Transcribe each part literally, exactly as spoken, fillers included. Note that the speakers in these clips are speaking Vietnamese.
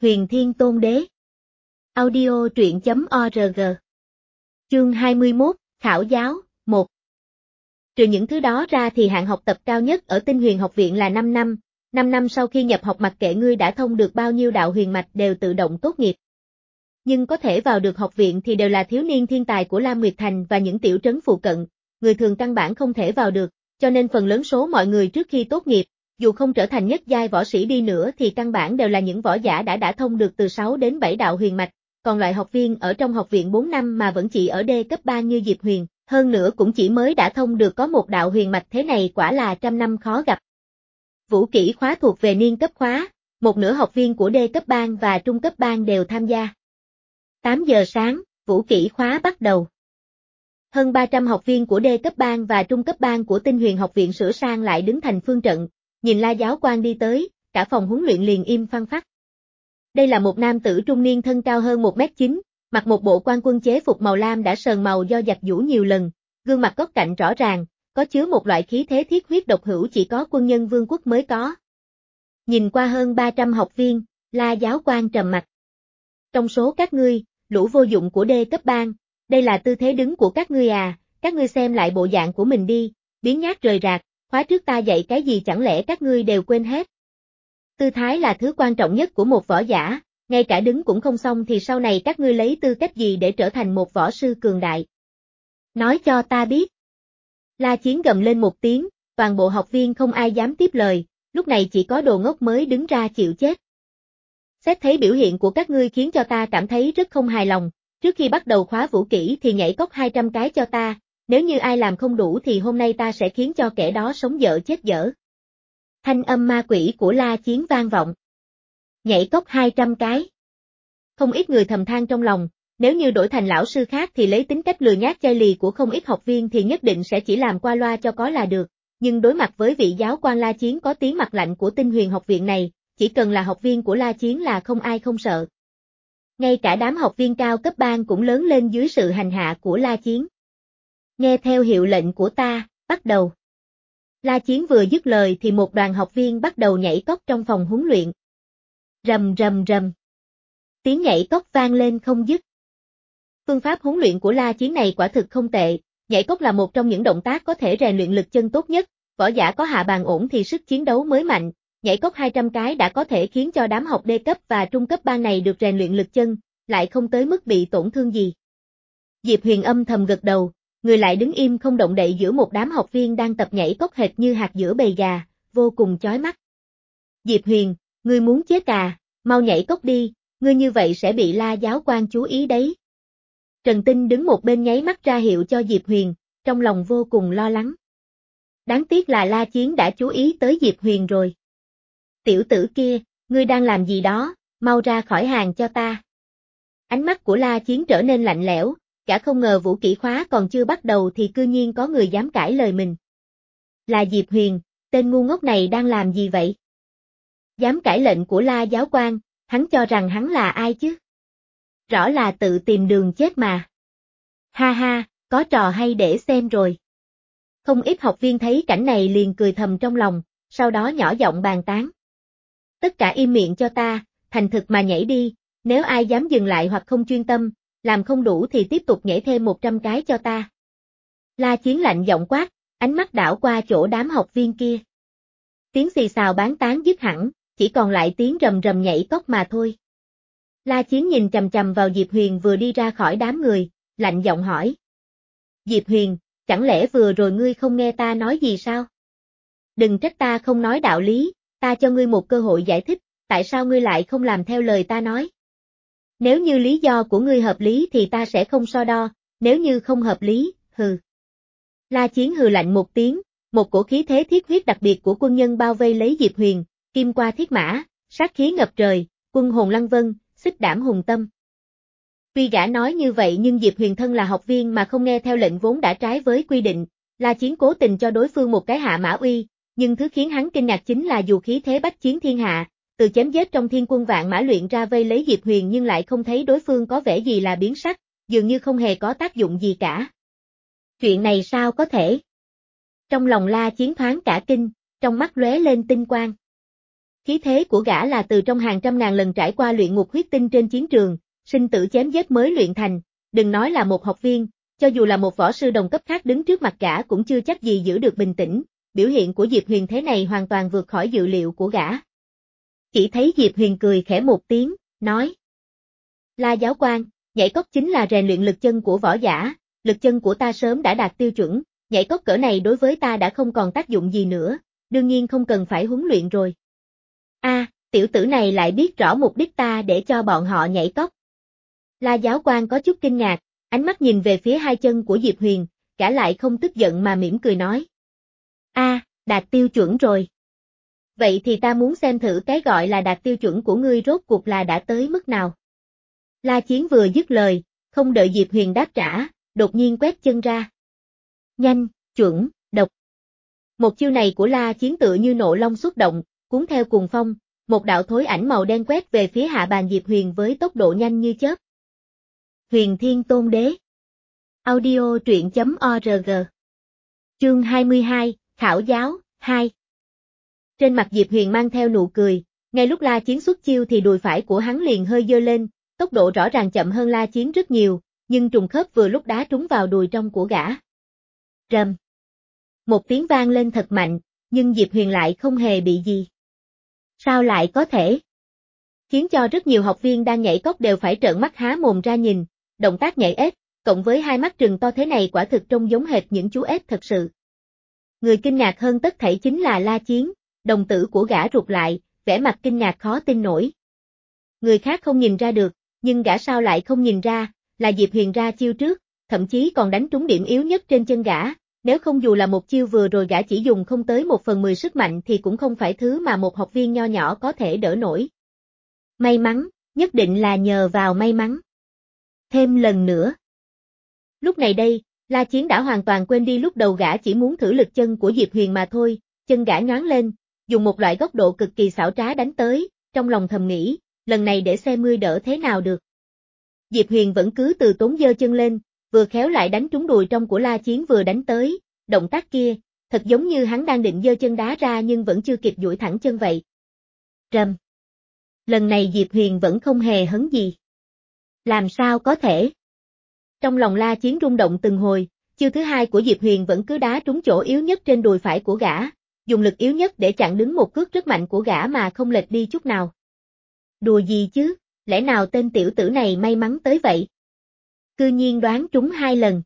Huyền Thiên Tôn Đế. Audio truyện chấm org. Chương hai mươi mốt, Khảo giáo, một. Trừ những thứ đó ra thì hạn học tập cao nhất ở Tinh Huyền Học Viện là năm năm, năm năm sau khi nhập học mặc kệ ngươi đã thông được bao nhiêu đạo huyền mạch đều tự động tốt nghiệp. Nhưng có thể vào được học viện thì đều là thiếu niên thiên tài của Lam Nguyệt Thành và những tiểu trấn phụ cận, người thường căn bản không thể vào được, cho nên phần lớn số mọi người trước khi tốt nghiệp, dù không trở thành nhất giai võ sĩ đi nữa thì căn bản đều là những võ giả đã đã thông được từ sáu đến bảy đạo huyền mạch, còn loại học viên ở trong học viện bốn năm mà vẫn chỉ ở D cấp ba như Diệp Huyền, hơn nữa cũng chỉ mới đã thông được có một đạo huyền mạch thế này quả là trăm năm khó gặp. Vũ kỹ khóa thuộc về niên cấp khóa, một nửa học viên của D cấp ban và trung cấp ban đều tham gia. tám giờ sáng, vũ kỹ khóa bắt đầu. Hơn ba trăm học viên của D cấp ban và trung cấp ban của Tinh Huyền Học Viện sửa sang lại đứng thành phương trận, nhìn La giáo quan đi tới, cả phòng huấn luyện liền im phăng phắc. Đây là một nam tử trung niên thân cao hơn một mét chín, mặc một bộ quan quân chế phục màu lam đã sờn màu do giặt giũ nhiều lần, gương mặt góc cạnh rõ ràng, có chứa một loại khí thế thiết huyết độc hữu chỉ có quân nhân vương quốc mới có. Nhìn qua hơn ba trăm học viên, La giáo quan trầm mặt. Trong số các ngươi, lũ vô dụng của D cấp ban, đây là tư thế đứng của các ngươi à, các ngươi xem lại bộ dạng của mình đi, biến nhát rời rạc, khóa trước ta dạy cái gì chẳng lẽ các ngươi đều quên hết. Tư thái là thứ quan trọng nhất của một võ giả, ngay cả đứng cũng không xong thì sau này các ngươi lấy tư cách gì để trở thành một võ sư cường đại. Nói cho ta biết. La Chiến gầm lên một tiếng, toàn bộ học viên không ai dám tiếp lời, lúc này chỉ có đồ ngốc mới đứng ra chịu chết. Xét thấy biểu hiện của các ngươi khiến cho ta cảm thấy rất không hài lòng, trước khi bắt đầu khóa vũ kỹ thì nhảy cốc hai trăm cái cho ta, nếu như ai làm không đủ thì hôm nay ta sẽ khiến cho kẻ đó sống dở chết dở. Thanh âm ma quỷ của La Chiến vang vọng. Nhảy cốc hai trăm cái. Không ít người thầm than trong lòng, nếu như đổi thành lão sư khác thì lấy tính cách lừa nhát chai lì của không ít học viên thì nhất định sẽ chỉ làm qua loa cho có là được, nhưng đối mặt với vị giáo quan La Chiến có tiếng mặt lạnh của Tinh Huyền Học Viện này, chỉ cần là học viên của La Chiến là không ai không sợ. Ngay cả đám học viên cao cấp ban cũng lớn lên dưới sự hành hạ của La Chiến. Nghe theo hiệu lệnh của ta, bắt đầu. La Chiến vừa dứt lời thì một đoàn học viên bắt đầu nhảy cốc trong phòng huấn luyện. Rầm rầm rầm. Tiếng nhảy cốc vang lên không dứt. Phương pháp huấn luyện của La Chiến này quả thực không tệ, nhảy cốc là một trong những động tác có thể rèn luyện lực chân tốt nhất, võ giả có hạ bàn ổn thì sức chiến đấu mới mạnh, nhảy cốc hai trăm cái đã có thể khiến cho đám học D cấp và trung cấp ban này được rèn luyện lực chân, lại không tới mức bị tổn thương gì. Diệp Huyền âm thầm gật đầu, người lại đứng im không động đậy giữa một đám học viên đang tập nhảy cốc hệt như hạt giữa bầy gà, vô cùng chói mắt. Diệp Huyền, ngươi muốn chết à, mau nhảy cốc đi, ngươi như vậy sẽ bị La giáo quan chú ý đấy. Trần Tinh đứng một bên nháy mắt ra hiệu cho Diệp Huyền, trong lòng vô cùng lo lắng. Đáng tiếc là La Chiến đã chú ý tới Diệp Huyền rồi. Tiểu tử kia, ngươi đang làm gì đó, mau ra khỏi hàng cho ta. Ánh mắt của La Chiến trở nên lạnh lẽo, cả không ngờ vũ kỹ khóa còn chưa bắt đầu thì cư nhiên có người dám cãi lời mình. Là Diệp Huyền, tên ngu ngốc này đang làm gì vậy? Dám cãi lệnh của La giáo quan, hắn cho rằng hắn là ai chứ? Rõ là tự tìm đường chết mà. Ha ha, có trò hay để xem rồi. Không ít học viên thấy cảnh này liền cười thầm trong lòng, sau đó nhỏ giọng bàn tán. Tất cả im miệng cho ta, thành thực mà nhảy đi, nếu ai dám dừng lại hoặc không chuyên tâm, làm không đủ thì tiếp tục nhảy thêm một trăm cái cho ta. La Chiến lạnh giọng quát, ánh mắt đảo qua chỗ đám học viên kia. Tiếng xì xào bán tán dứt hẳn, chỉ còn lại tiếng rầm rầm nhảy cốc mà thôi. La Chiến nhìn chằm chằm vào Diệp Huyền vừa đi ra khỏi đám người, lạnh giọng hỏi. Diệp Huyền, chẳng lẽ vừa rồi ngươi không nghe ta nói gì sao? Đừng trách ta không nói đạo lý, ta cho ngươi một cơ hội giải thích, tại sao ngươi lại không làm theo lời ta nói? Nếu như lý do của ngươi hợp lý thì ta sẽ không so đo, nếu như không hợp lý, hừ. La Chiến hừ lạnh một tiếng, một cổ khí thế thiết huyết đặc biệt của quân nhân bao vây lấy Diệp Huyền, kim qua thiết mã, sát khí ngập trời, quân hồn lăng vân, xích đảm hùng tâm. Tuy gã nói như vậy nhưng Diệp Huyền thân là học viên mà không nghe theo lệnh vốn đã trái với quy định, La Chiến cố tình cho đối phương một cái hạ mã uy, nhưng thứ khiến hắn kinh ngạc chính là dù khí thế bách chiến thiên hạ, từ chém giết trong thiên quân vạn mã luyện ra vây lấy Diệp Huyền nhưng lại không thấy đối phương có vẻ gì là biến sắc, dường như không hề có tác dụng gì cả. Chuyện này sao có thể? Trong lòng La Chiến thoáng cả kinh, trong mắt lóe lên tinh quang. Khí thế của gã là từ trong hàng trăm ngàn lần trải qua luyện ngục huyết tinh trên chiến trường, sinh tử chém giết mới luyện thành, đừng nói là một học viên, cho dù là một võ sư đồng cấp khác đứng trước mặt gã cũng chưa chắc gì giữ được bình tĩnh, biểu hiện của Diệp Huyền thế này hoàn toàn vượt khỏi dự liệu của gã. Chỉ thấy Diệp Huyền cười khẽ một tiếng, nói: La giáo quan, nhảy cóc chính là rèn luyện lực chân của võ giả, lực chân của ta sớm đã đạt tiêu chuẩn, nhảy cóc cỡ này đối với ta đã không còn tác dụng gì nữa, đương nhiên không cần phải huấn luyện rồi. A, à, tiểu tử này lại biết rõ mục đích ta để cho bọn họ nhảy cóc. La giáo quan có chút kinh ngạc, ánh mắt nhìn về phía hai chân của Diệp Huyền, gã lại không tức giận mà mỉm cười nói: A, à, đạt tiêu chuẩn rồi. Vậy thì ta muốn xem thử cái gọi là đạt tiêu chuẩn của ngươi rốt cuộc là đã tới mức nào. La Chiến vừa dứt lời, không đợi Diệp Huyền đáp trả, đột nhiên quét chân ra. Nhanh, chuẩn, độc. Một chiêu này của La Chiến tựa như nộ long xuất động, cuốn theo cuồng phong, một đạo thối ảnh màu đen quét về phía hạ bàn Diệp Huyền với tốc độ nhanh như chớp. Huyền Thiên Tôn Đế. Audio truyện chấm org. Chương hai mươi hai, Khảo giáo, hai. Trên mặt Diệp Huyền mang theo nụ cười, ngay lúc La Chiến xuất chiêu thì đùi phải của hắn liền hơi giơ lên, tốc độ rõ ràng chậm hơn La Chiến rất nhiều, nhưng trùng khớp vừa lúc đá trúng vào đùi trong của gã. Rầm. Một tiếng vang lên thật mạnh, nhưng Diệp Huyền lại không hề bị gì. Sao lại có thể? Khiến cho rất nhiều học viên đang nhảy cóc đều phải trợn mắt há mồm ra nhìn, động tác nhảy ếch, cộng với hai mắt trừng to thế này quả thực trông giống hệt những chú ếch thật sự. Người kinh ngạc hơn tất thảy chính là La Chiến, đồng tử của gã rụt lại, vẻ mặt kinh ngạc khó tin nổi. Người khác không nhìn ra được, nhưng gã sao lại không nhìn ra, là Diệp Huyền ra chiêu trước, thậm chí còn đánh trúng điểm yếu nhất trên chân gã, nếu không dù là một chiêu vừa rồi gã chỉ dùng không tới một phần mười sức mạnh thì cũng không phải thứ mà một học viên nho nhỏ có thể đỡ nổi. May mắn, nhất định là nhờ vào may mắn. Thêm lần nữa. Lúc này đây, La Chiến đã hoàn toàn quên đi lúc đầu gã chỉ muốn thử lực chân của Diệp Huyền mà thôi, chân gã nhoáng lên, dùng một loại góc độ cực kỳ xảo trá đánh tới, trong lòng thầm nghĩ, lần này để xem ngươi đỡ thế nào được. Diệp Huyền vẫn cứ từ tốn giơ chân lên, vừa khéo lại đánh trúng đùi trong của La Chiến vừa đánh tới, động tác kia, thật giống như hắn đang định giơ chân đá ra nhưng vẫn chưa kịp duỗi thẳng chân vậy. Rầm. Lần này Diệp Huyền vẫn không hề hấn gì. Làm sao có thể? Trong lòng La Chiến rung động từng hồi, chiêu thứ hai của Diệp Huyền vẫn cứ đá trúng chỗ yếu nhất trên đùi phải của gã, dùng lực yếu nhất để chặn đứng một cước rất mạnh của gã mà không lệch đi chút nào. Đùa gì chứ, lẽ nào tên tiểu tử này may mắn tới vậy? Cư nhiên đoán trúng hai lần.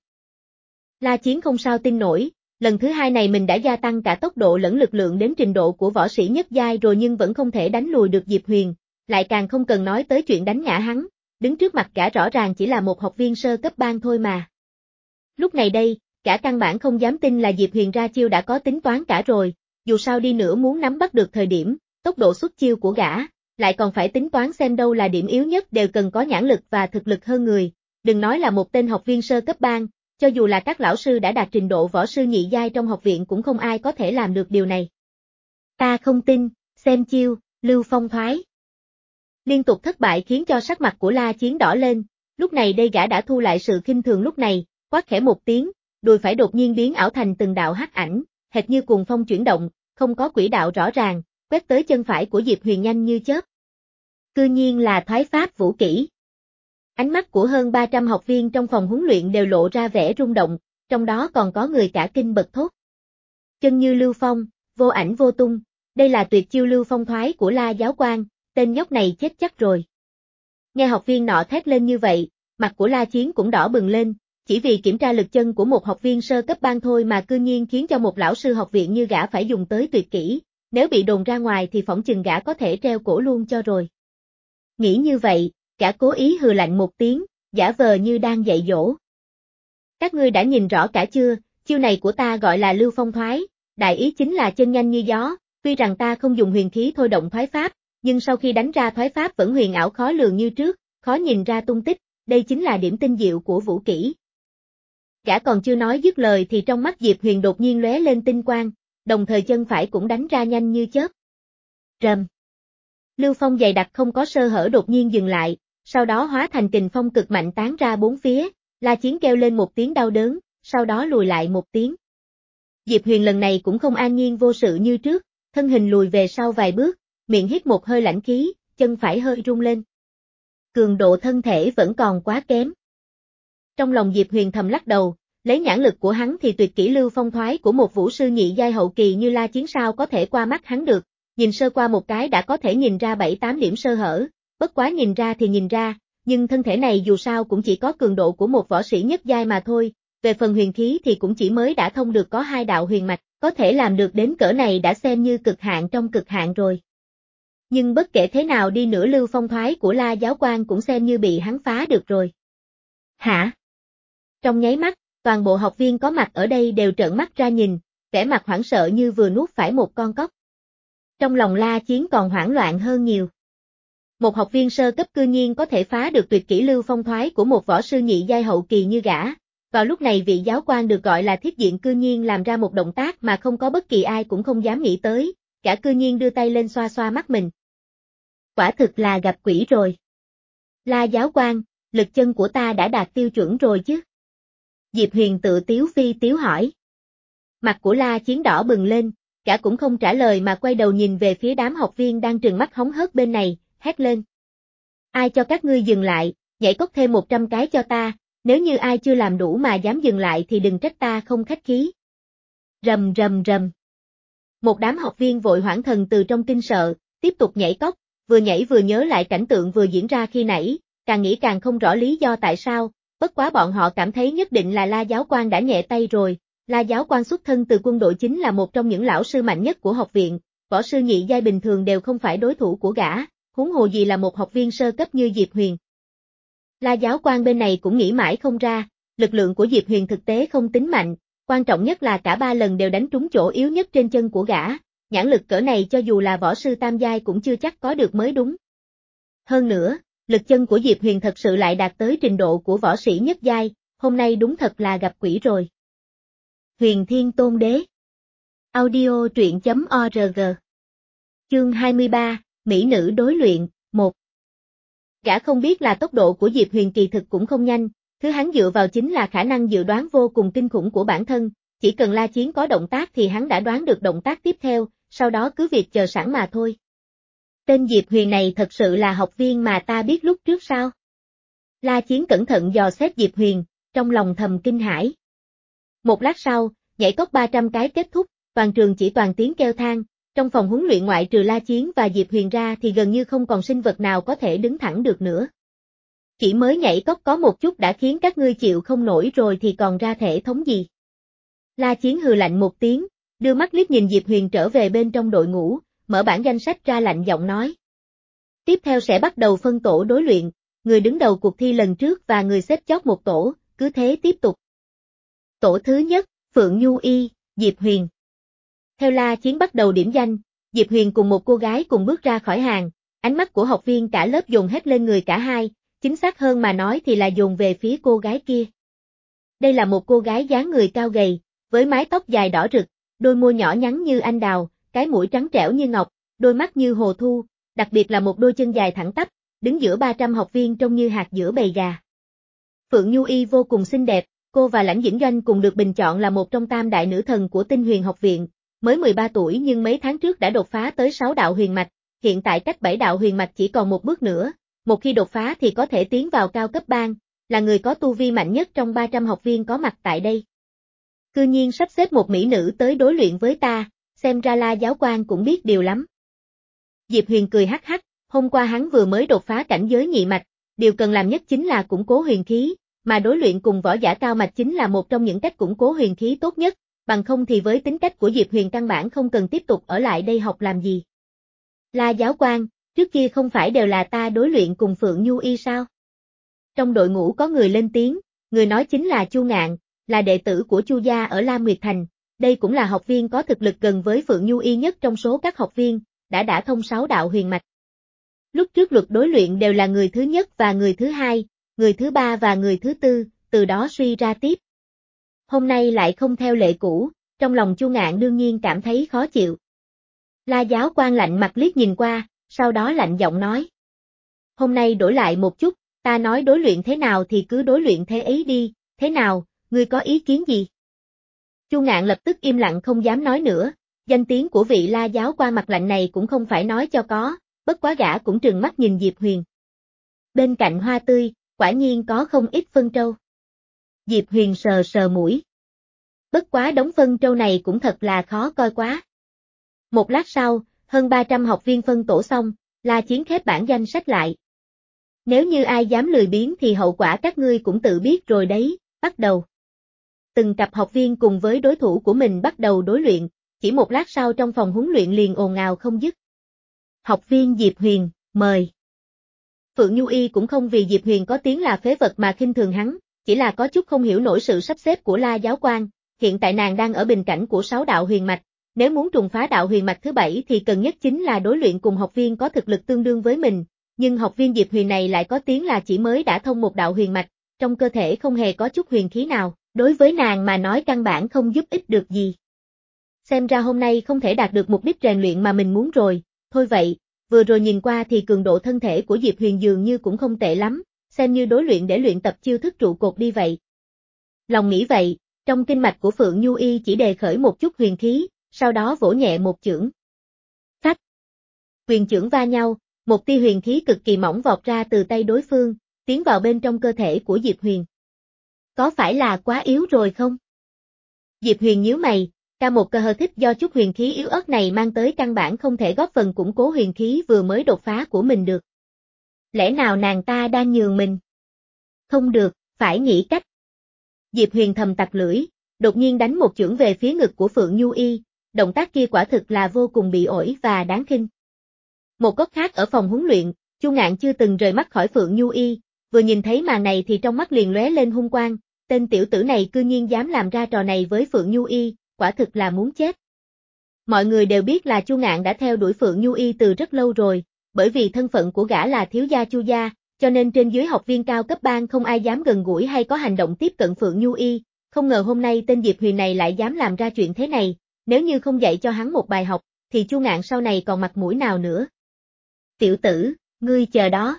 La Chiến không sao tin nổi, lần thứ hai này mình đã gia tăng cả tốc độ lẫn lực lượng đến trình độ của võ sĩ nhất giai rồi nhưng vẫn không thể đánh lùi được Diệp Huyền, lại càng không cần nói tới chuyện đánh ngã hắn, đứng trước mặt gã rõ ràng chỉ là một học viên sơ cấp ban thôi mà. Lúc này đây, gã căn bản không dám tin là Diệp Huyền ra chiêu đã có tính toán cả rồi, dù sao đi nữa muốn nắm bắt được thời điểm, tốc độ xuất chiêu của gã, lại còn phải tính toán xem đâu là điểm yếu nhất đều cần có nhãn lực và thực lực hơn người, đừng nói là một tên học viên sơ cấp ban, cho dù là các lão sư đã đạt trình độ võ sư nhị giai trong học viện cũng không ai có thể làm được điều này. Ta không tin, xem chiêu, Lưu Phong thoái. Liên tục thất bại khiến cho sắc mặt của La Chiến đỏ lên, lúc này đây gã đã thu lại sự khinh thường lúc này, quát khẽ một tiếng, đùi phải đột nhiên biến ảo thành từng đạo hắc ảnh, hệt như cuồng phong chuyển động, không có quỹ đạo rõ ràng, quét tới chân phải của Diệp Huyền nhanh như chớp. Cư nhiên là thoái pháp vũ kỹ. Ánh mắt của hơn ba trăm học viên trong phòng huấn luyện đều lộ ra vẻ rung động, trong đó còn có người cả kinh bật thốt. Chân như lưu phong, vô ảnh vô tung, đây là tuyệt chiêu Lưu Phong thoái của La giáo quan, tên nhóc này chết chắc rồi. Nghe học viên nọ thét lên như vậy, mặt của La Chiến cũng đỏ bừng lên, chỉ vì kiểm tra lực chân của một học viên sơ cấp ban thôi mà cư nhiên khiến cho một lão sư học viện như gã phải dùng tới tuyệt kỹ, nếu bị đồn ra ngoài thì phỏng chừng gã có thể treo cổ luôn cho rồi. Nghĩ như vậy, gã cố ý hừ lạnh một tiếng, giả vờ như đang dạy dỗ. Các ngươi đã nhìn rõ cả chưa, chiêu này của ta gọi là Lưu Phong thoái, đại ý chính là chân nhanh như gió, tuy rằng ta không dùng huyền khí thôi động thoái pháp, nhưng sau khi đánh ra thoái pháp vẫn huyền ảo khó lường như trước, khó nhìn ra tung tích, đây chính là điểm tinh diệu của vũ kỹ. Gã còn chưa nói dứt lời thì trong mắt Diệp Huyền đột nhiên lóe lên tinh quang, đồng thời chân phải cũng đánh ra nhanh như chớp. Rầm. Lưu Phong dày đặc không có sơ hở đột nhiên dừng lại, sau đó hóa thành kình phong cực mạnh tán ra bốn phía, La Chiến kêu lên một tiếng đau đớn, sau đó lùi lại một tiếng. Diệp Huyền lần này cũng không an nhiên vô sự như trước, thân hình lùi về sau vài bước, miệng hít một hơi lạnh khí, chân phải hơi rung lên. Cường độ thân thể vẫn còn quá kém. Trong lòng Diệp Huyền thầm lắc đầu, lấy nhãn lực của hắn thì tuyệt kỹ lưu phong thoái của một vũ sư nhị giai hậu kỳ như La Chiến sao có thể qua mắt hắn được, nhìn sơ qua một cái đã có thể nhìn ra bảy tám điểm sơ hở, bất quá nhìn ra thì nhìn ra, nhưng thân thể này dù sao cũng chỉ có cường độ của một võ sĩ nhất giai mà thôi, về phần huyền khí thì cũng chỉ mới đã thông được có hai đạo huyền mạch, có thể làm được đến cỡ này đã xem như cực hạn trong cực hạn rồi. Nhưng bất kể thế nào đi nữa lưu phong thoái của La giáo quan cũng xem như bị hắn phá được rồi. Hả? Trong nháy mắt, toàn bộ học viên có mặt ở đây đều trợn mắt ra nhìn, vẻ mặt hoảng sợ như vừa nuốt phải một con cóc. Trong lòng La Chiến còn hoảng loạn hơn nhiều. Một học viên sơ cấp cư nhiên có thể phá được tuyệt kỹ lưu phong thoái của một võ sư nhị giai hậu kỳ như gã. Vào lúc này vị giáo quan được gọi là thiết diện cư nhiên làm ra một động tác mà không có bất kỳ ai cũng không dám nghĩ tới, gã cư nhiên đưa tay lên xoa xoa mắt mình. Quả thực là gặp quỷ rồi. La giáo quan, lực chân của ta đã đạt tiêu chuẩn rồi chứ? Diệp Huyền tự tiếu phi tiếu hỏi. Mặt của La Chiến đỏ bừng lên, gã cũng không trả lời mà quay đầu nhìn về phía đám học viên đang trừng mắt hóng hớt bên này, hét lên. Ai cho các ngươi dừng lại, nhảy cốc thêm một trăm cái cho ta, nếu như ai chưa làm đủ mà dám dừng lại thì đừng trách ta không khách khí. Rầm rầm rầm. Một đám học viên vội hoảng thần từ trong kinh sợ, tiếp tục nhảy cốc, vừa nhảy vừa nhớ lại cảnh tượng vừa diễn ra khi nãy, càng nghĩ càng không rõ lý do tại sao, bất quá bọn họ cảm thấy nhất định là La giáo quan đã nhẹ tay rồi. La giáo quan xuất thân từ quân đội chính là một trong những lão sư mạnh nhất của học viện, võ sư nhị giai bình thường đều không phải đối thủ của gã, huống hồ gì là một học viên sơ cấp như Diệp Huyền. La giáo quan bên này cũng nghĩ mãi không ra, lực lượng của Diệp Huyền thực tế không tính mạnh, quan trọng nhất là cả ba lần đều đánh trúng chỗ yếu nhất trên chân của gã, nhãn lực cỡ này cho dù là võ sư tam giai cũng chưa chắc có được mới đúng. Hơn nữa, lực chân của Diệp Huyền thật sự lại đạt tới trình độ của võ sĩ nhất giai, hôm nay đúng thật là gặp quỷ rồi. Huyền Thiên Tôn Đế. Audio truyện chấm org. Chương hai mươi ba, Mỹ nữ đối luyện, một. Gã không biết là tốc độ của Diệp Huyền kỳ thực cũng không nhanh, thứ hắn dựa vào chính là khả năng dự đoán vô cùng kinh khủng của bản thân, chỉ cần La Chiến có động tác thì hắn đã đoán được động tác tiếp theo, sau đó cứ việc chờ sẵn mà thôi. Tên Diệp Huyền này thật sự là học viên mà ta biết lúc trước sao? La Chiến cẩn thận dò xét Diệp Huyền, trong lòng thầm kinh hãi. Một lát sau, nhảy cốc ba trăm cái kết thúc, toàn trường chỉ toàn tiếng kêu than, trong phòng huấn luyện ngoại trừ La Chiến và Diệp Huyền ra thì gần như không còn sinh vật nào có thể đứng thẳng được nữa. Chỉ mới nhảy cốc có một chút đã khiến các ngươi chịu không nổi rồi thì còn ra thể thống gì. La Chiến hừ lạnh một tiếng, đưa mắt liếc nhìn Diệp Huyền trở về bên trong đội ngũ, mở bản danh sách ra lạnh giọng nói. Tiếp theo sẽ bắt đầu phân tổ đối luyện, người đứng đầu cuộc thi lần trước và người xếp chót một tổ, cứ thế tiếp tục. Tổ thứ nhất, Phượng Nhu Y, Diệp Huyền. Theo La Chiến bắt đầu điểm danh, Diệp Huyền cùng một cô gái cùng bước ra khỏi hàng, ánh mắt của học viên cả lớp dồn hết lên người cả hai, chính xác hơn mà nói thì là dồn về phía cô gái kia. Đây là một cô gái dáng người cao gầy, với mái tóc dài đỏ rực, đôi môi nhỏ nhắn như anh đào, cái mũi trắng trẻo như ngọc, đôi mắt như hồ thu, đặc biệt là một đôi chân dài thẳng tắp, đứng giữa ba trăm học viên trông như hạt giữa bầy gà. Phượng Nhu Y vô cùng xinh đẹp, cô và Lãnh Dĩnh Doanh cùng được bình chọn là một trong tam đại nữ thần của Tinh Huyền học viện, mới mười ba tuổi nhưng mấy tháng trước đã đột phá tới sáu đạo huyền mạch, hiện tại cách bảy đạo huyền mạch chỉ còn một bước nữa, một khi đột phá thì có thể tiến vào cao cấp bang, là người có tu vi mạnh nhất trong ba trăm học viên có mặt tại đây. Cư nhiên sắp xếp một mỹ nữ tới đối luyện với ta, xem ra La giáo quan cũng biết điều lắm. Diệp Huyền cười hắc hắc, hôm qua hắn vừa mới đột phá cảnh giới nhị mạch, điều cần làm nhất chính là củng cố huyền khí, mà đối luyện cùng võ giả cao mạch chính là một trong những cách củng cố huyền khí tốt nhất, bằng không thì với tính cách của Diệp Huyền căn bản không cần tiếp tục ở lại đây học làm gì. La giáo quan, trước kia không phải đều là ta đối luyện cùng Phượng Nhu Y sao? Trong đội ngũ có người lên tiếng, người nói chính là Chu Ngạn, là đệ tử của Chu gia ở Lam Nguyệt Thành, đây cũng là học viên có thực lực gần với Phượng Nhu Y nhất trong số các học viên, đã đã thông sáu đạo huyền mạch. Lúc trước luật đối luyện đều là người thứ nhất và người thứ hai, người thứ ba và người thứ tư, từ đó suy ra tiếp. Hôm nay lại không theo lệ cũ, trong lòng Chu Ngạn đương nhiên cảm thấy khó chịu. La giáo quan lạnh mặt liếc nhìn qua, sau đó lạnh giọng nói. Hôm nay đổi lại một chút, ta nói đối luyện thế nào thì cứ đối luyện thế ấy đi, thế nào, ngươi có ý kiến gì? Chu Ngạn lập tức im lặng không dám nói nữa, Danh tiếng của vị La giáo quan mặt lạnh này cũng không phải nói cho có, bất quá gã cũng trừng mắt nhìn Diệp Huyền. Bên cạnh hoa tươi, quả nhiên có không ít phân trâu. Diệp Huyền sờ sờ mũi. Bất quá đống phân trâu này cũng thật là khó coi quá. Một lát sau, hơn ba trăm học viên phân tổ xong, La Chiến khép bảng danh sách lại. Nếu như ai dám lười biếng thì hậu quả các ngươi cũng tự biết rồi đấy, bắt đầu. Từng cặp học viên cùng với đối thủ của mình bắt đầu đối luyện, chỉ một lát sau trong phòng huấn luyện liền ồn ào không dứt. Học viên Diệp Huyền, mời. Phượng Nhu Y cũng không vì Diệp Huyền có tiếng là phế vật mà khinh thường hắn, chỉ là có chút không hiểu nổi sự sắp xếp của La giáo quan, hiện tại nàng đang ở bình cảnh của sáu đạo huyền mạch, nếu muốn trùng phá đạo huyền mạch thứ bảy thì cần nhất chính là đối luyện cùng học viên có thực lực tương đương với mình, nhưng học viên Diệp Huyền này lại có tiếng là chỉ mới đã thông một đạo huyền mạch, trong cơ thể không hề có chút huyền khí nào, đối với nàng mà nói căn bản không giúp ích được gì. Xem ra hôm nay không thể đạt được mục đích rèn luyện mà mình muốn rồi, thôi vậy, vừa rồi nhìn qua thì cường độ thân thể của Diệp Huyền dường như cũng không tệ lắm, xem như đối luyện để luyện tập chiêu thức trụ cột đi vậy. Lòng nghĩ vậy, trong kinh mạch của Phượng Nhu Y chỉ đề khởi một chút huyền khí, sau đó vỗ nhẹ một chưởng. Phách! Quyền chưởng va nhau, một tia huyền khí cực kỳ mỏng vọt ra từ tay đối phương, tiến vào bên trong cơ thể của Diệp Huyền. Có phải là quá yếu rồi không? Diệp Huyền nhíu mày, ca một cơ hờ thích do chút huyền khí yếu ớt này mang tới căn bản không thể góp phần củng cố huyền khí vừa mới đột phá của mình được. Lẽ nào nàng ta đang nhường mình? Không được, phải nghĩ cách. Diệp Huyền thầm tặc lưỡi, đột nhiên đánh một chưởng về phía ngực của Phượng Nhu Y, động tác kia quả thực là vô cùng bị ổi và đáng khinh. Một góc khác ở phòng huấn luyện, Chu Ngạn chưa từng rời mắt khỏi Phượng Nhu Y, vừa nhìn thấy màn này thì trong mắt liền lóe lên hung quang, tên tiểu tử này cư nhiên dám làm ra trò này với Phượng Nhu Y, quả thực là muốn chết. Mọi người đều biết là Chu Ngạn đã theo đuổi Phượng Nhu Y từ rất lâu rồi, bởi vì thân phận của gã là thiếu gia Chu gia, cho nên trên dưới học viên cao cấp ban không ai dám gần gũi hay có hành động tiếp cận Phượng Nhu Y, không ngờ hôm nay tên Diệp Huyền này lại dám làm ra chuyện thế này, nếu như không dạy cho hắn một bài học, thì Chu Ngạn sau này còn mặt mũi nào nữa. Tiểu tử, ngươi chờ đó.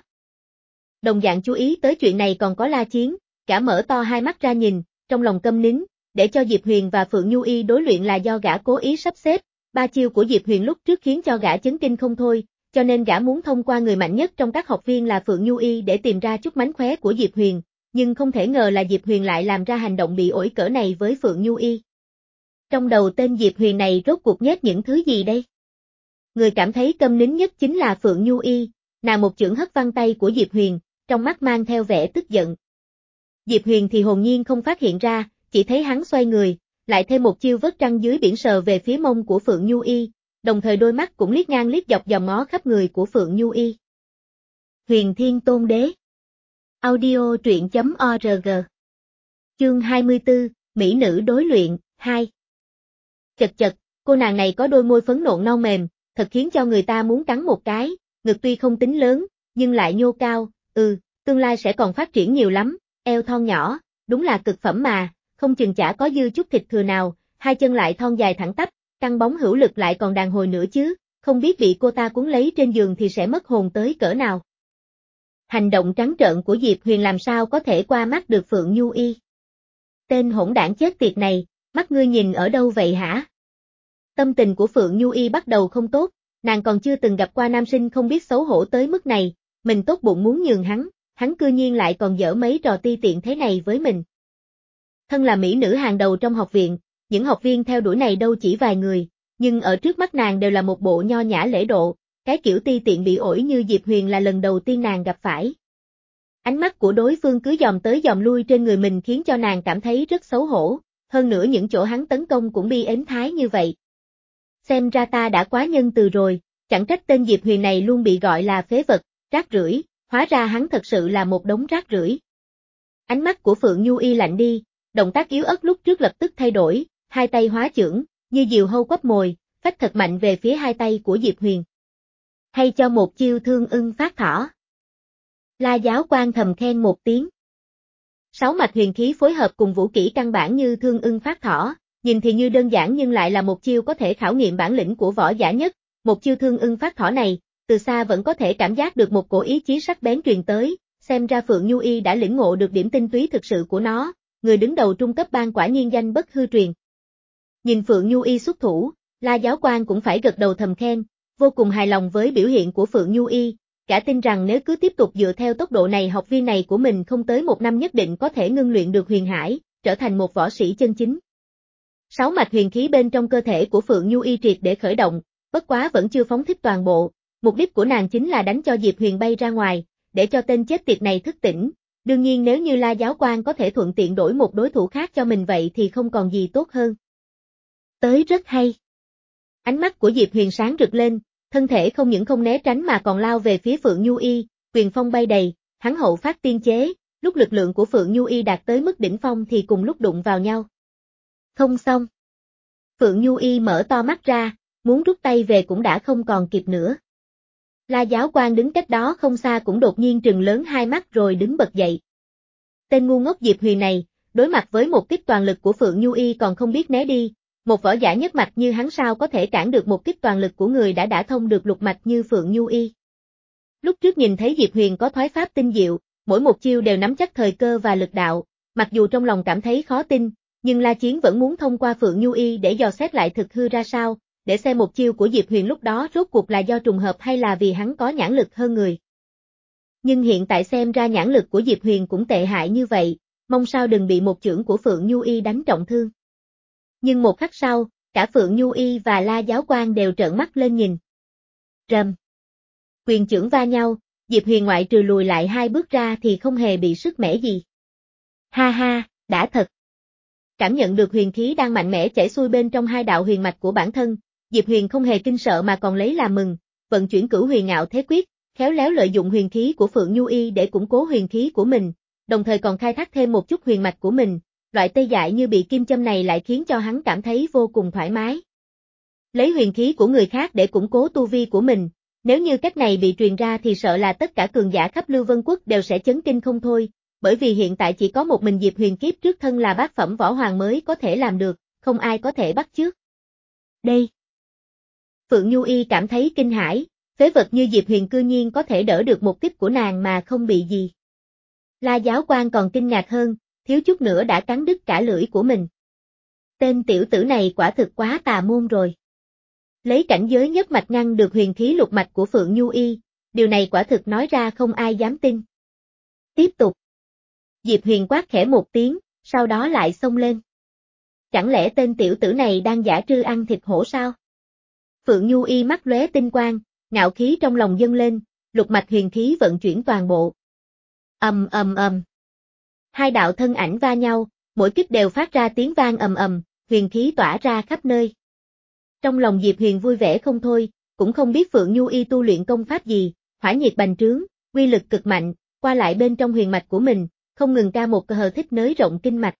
Đồng dạng chú ý tới chuyện này còn có La Chiến, gã mở to hai mắt ra nhìn, trong lòng câm nín, để cho Diệp Huyền và Phượng Nhu Y đối luyện là do gã cố ý sắp xếp, ba chiêu của Diệp Huyền lúc trước khiến cho gã chấn kinh không thôi, cho nên gã muốn thông qua người mạnh nhất trong các học viên là Phượng Nhu Y để tìm ra chút mánh khóe của Diệp Huyền, nhưng không thể ngờ là Diệp Huyền lại làm ra hành động bị ổi cỡ này với Phượng Nhu Y. Trong đầu tên Diệp Huyền này rốt cuộc nhét những thứ gì đây? Người cảm thấy câm nín nhất chính là Phượng Nhu Y, nàng một chưởng hất văng tay của Diệp Huyền, trong mắt mang theo vẻ tức giận. Diệp Huyền thì hồn nhiên không phát hiện ra, chỉ thấy hắn xoay người, lại thêm một chiêu vớt trăng dưới biển sờ về phía mông của Phượng Nhu Y, đồng thời đôi mắt cũng liếc ngang liếc dọc dòm ngó khắp người của Phượng Nhu Y. Huyền Thiên Tôn Đế. Audio truyện chấm org. Chương hai mươi tư, Mỹ nữ đối luyện, hai. Chật chật, cô nàng này có đôi môi phấn nộn non mềm, thật khiến cho người ta muốn cắn một cái, ngực tuy không tính lớn, nhưng lại nhô cao, ừ, tương lai sẽ còn phát triển nhiều lắm, eo thon nhỏ, đúng là cực phẩm mà, không chừng chả có dư chút thịt thừa nào, hai chân lại thon dài thẳng tắp, căng bóng hữu lực lại còn đàn hồi nữa chứ, không biết bị cô ta cuốn lấy trên giường thì sẽ mất hồn tới cỡ nào. Hành động trắng trợn của Diệp Huyền làm sao có thể qua mắt được Phượng Nhu Y. Tên hỗn đảng chết tiệt này, mắt ngươi nhìn ở đâu vậy hả? Tâm tình của Phượng Nhu Y bắt đầu không tốt, nàng còn chưa từng gặp qua nam sinh không biết xấu hổ tới mức này, mình tốt bụng muốn nhường hắn, hắn cư nhiên lại còn dở mấy trò ti tiện thế này với mình. Thân là mỹ nữ hàng đầu trong học viện, những học viên theo đuổi này đâu chỉ vài người, nhưng ở trước mắt nàng đều là một bộ nho nhã lễ độ, cái kiểu ti tiện bị ổi như Diệp Huyền là lần đầu tiên nàng gặp phải. Ánh mắt của đối phương cứ dòm tới dòm lui trên người mình khiến cho nàng cảm thấy rất xấu hổ, hơn nữa những chỗ hắn tấn công cũng bi ếm thái như vậy. Xem ra ta đã quá nhân từ rồi, chẳng trách tên Diệp Huyền này luôn bị gọi là phế vật, rác rưởi, hóa ra hắn thật sự là một đống rác rưởi. Ánh mắt của Phượng Nhu Y lạnh đi, động tác yếu ớt lúc trước lập tức thay đổi, hai tay hóa chưởng, như diều hâu quắp mồi, phách thật mạnh về phía hai tay của Diệp Huyền. Hay cho một chiêu thương ưng phát thỏ. La giáo quan thầm khen một tiếng. Sáu mạch huyền khí phối hợp cùng vũ kỹ căn bản như thương ưng phát thỏ, nhìn thì như đơn giản nhưng lại là một chiêu có thể khảo nghiệm bản lĩnh của võ giả nhất, một chiêu thương ưng phát thỏ này, từ xa vẫn có thể cảm giác được một cổ ý chí sắc bén truyền tới, xem ra Phượng Nhu Y đã lĩnh ngộ được điểm tinh túy thực sự của nó, người đứng đầu trung cấp ban quả nhiên danh bất hư truyền. Nhìn Phượng Nhu Y xuất thủ, La giáo quan cũng phải gật đầu thầm khen, vô cùng hài lòng với biểu hiện của Phượng Nhu Y, cả tin rằng nếu cứ tiếp tục dựa theo tốc độ này học viên này của mình không tới một năm nhất định có thể ngưng luyện được huyền hải, trở thành một võ sĩ chân chính. Sáu mạch huyền khí bên trong cơ thể của Phượng Nhu Y triệt để khởi động, bất quá vẫn chưa phóng thích toàn bộ, mục đích của nàng chính là đánh cho Diệp Huyền bay ra ngoài, để cho tên chết tiệt này thức tỉnh. Đương nhiên nếu như La giáo quan có thể thuận tiện đổi một đối thủ khác cho mình vậy thì không còn gì tốt hơn. Tới rất hay. Ánh mắt của Diệp Huyền sáng rực lên, thân thể không những không né tránh mà còn lao về phía Phượng Nhu Y, quyền phong bay đầy, hắn hậu phát tiên chế, lúc lực lượng của Phượng Nhu Y đạt tới mức đỉnh phong thì cùng lúc đụng vào nhau. Không xong. Phượng Nhu Y mở to mắt ra, muốn rút tay về cũng đã không còn kịp nữa. La giáo quan đứng cách đó không xa cũng đột nhiên trừng lớn hai mắt rồi đứng bật dậy. Tên ngu ngốc Diệp Huyền này, đối mặt với một kích toàn lực của Phượng Nhu Y còn không biết né đi, một võ giả nhất mạch như hắn sao có thể cản được một kích toàn lực của người đã đã thông được lục mạch như Phượng Nhu Y. Lúc trước nhìn thấy Diệp Huyền có thoái pháp tinh diệu, mỗi một chiêu đều nắm chắc thời cơ và lực đạo, mặc dù trong lòng cảm thấy khó tin, nhưng La Chiến vẫn muốn thông qua Phượng Nhu Y để dò xét lại thực hư ra sao, để xem một chiêu của Diệp Huyền lúc đó rốt cuộc là do trùng hợp hay là vì hắn có nhãn lực hơn người. Nhưng hiện tại xem ra nhãn lực của Diệp Huyền cũng tệ hại như vậy, mong sao đừng bị một chưởng của Phượng Nhu Y đánh trọng thương. Nhưng một khắc sau, cả Phượng Nhu Y và La giáo quan đều trợn mắt lên nhìn. Rầm. Quyền chưởng va nhau, Diệp Huyền ngoại trừ lùi lại hai bước ra thì không hề bị sức mẻ gì. Ha ha, đã thật. Cảm nhận được huyền khí đang mạnh mẽ chảy xuôi bên trong hai đạo huyền mạch của bản thân, Diệp Huyền không hề kinh sợ mà còn lấy làm mừng, vận chuyển Cửu Huyền Ngạo Thế Quyết, khéo léo lợi dụng huyền khí của Phượng Nhu Y để củng cố huyền khí của mình, đồng thời còn khai thác thêm một chút huyền mạch của mình, loại tê dại như bị kim châm này lại khiến cho hắn cảm thấy vô cùng thoải mái. Lấy huyền khí của người khác để củng cố tu vi của mình, nếu như cách này bị truyền ra thì sợ là tất cả cường giả khắp Lưu Vân Quốc đều sẽ chấn kinh không thôi, bởi vì hiện tại chỉ có một mình Diệp Huyền kiếp trước thân là bát phẩm võ hoàng mới có thể làm được, không ai có thể bắt chước. Đây. Phượng Nhu Y cảm thấy kinh hãi, phế vật như Diệp Huyền cư nhiên có thể đỡ được một kích của nàng mà không bị gì. La giáo quan còn kinh ngạc hơn, thiếu chút nữa đã cắn đứt cả lưỡi của mình. Tên tiểu tử này quả thực quá tà môn rồi. Lấy cảnh giới nhất mạch ngăn được huyền khí lục mạch của Phượng Nhu Y, điều này quả thực nói ra không ai dám tin. Tiếp tục. Diệp Huyền quát khẽ một tiếng, sau đó lại xông lên. Chẳng lẽ tên tiểu tử này đang giả trư ăn thịt hổ sao? Phượng Nhu Y mắt lóe tinh quang, ngạo khí trong lòng dâng lên, lục mạch huyền khí vận chuyển toàn bộ. Ầm ầm ầm. Hai đạo thân ảnh va nhau, mỗi kích đều phát ra tiếng vang ầm ầm, huyền khí tỏa ra khắp nơi. Trong lòng Diệp Huyền vui vẻ không thôi, cũng không biết Phượng Nhu Y tu luyện công pháp gì, hỏa nhiệt bành trướng, uy lực cực mạnh, qua lại bên trong huyền mạch của mình, không ngừng ca một hờ thích nới rộng kinh mạch.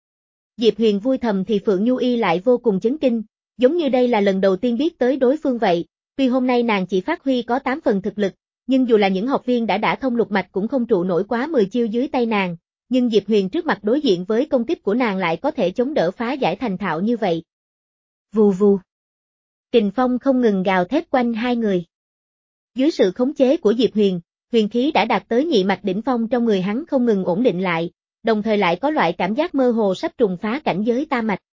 Diệp Huyền vui thầm thì Phượng Nhu Y lại vô cùng chấn kinh, giống như đây là lần đầu tiên biết tới đối phương vậy, tuy hôm nay nàng chỉ phát huy có tám phần thực lực, nhưng dù là những học viên đã đã thông lục mạch cũng không trụ nổi quá mười chiêu dưới tay nàng, nhưng Diệp Huyền trước mặt đối diện với công kích của nàng lại có thể chống đỡ phá giải thành thạo như vậy. Vù vù. Kình phong không ngừng gào thét quanh hai người. Dưới sự khống chế của Diệp Huyền, huyền khí đã đạt tới nhị mạch đỉnh phong trong người hắn không ngừng ổn định lại, đồng thời lại có loại cảm giác mơ hồ sắp trùng phá cảnh giới tam mạch.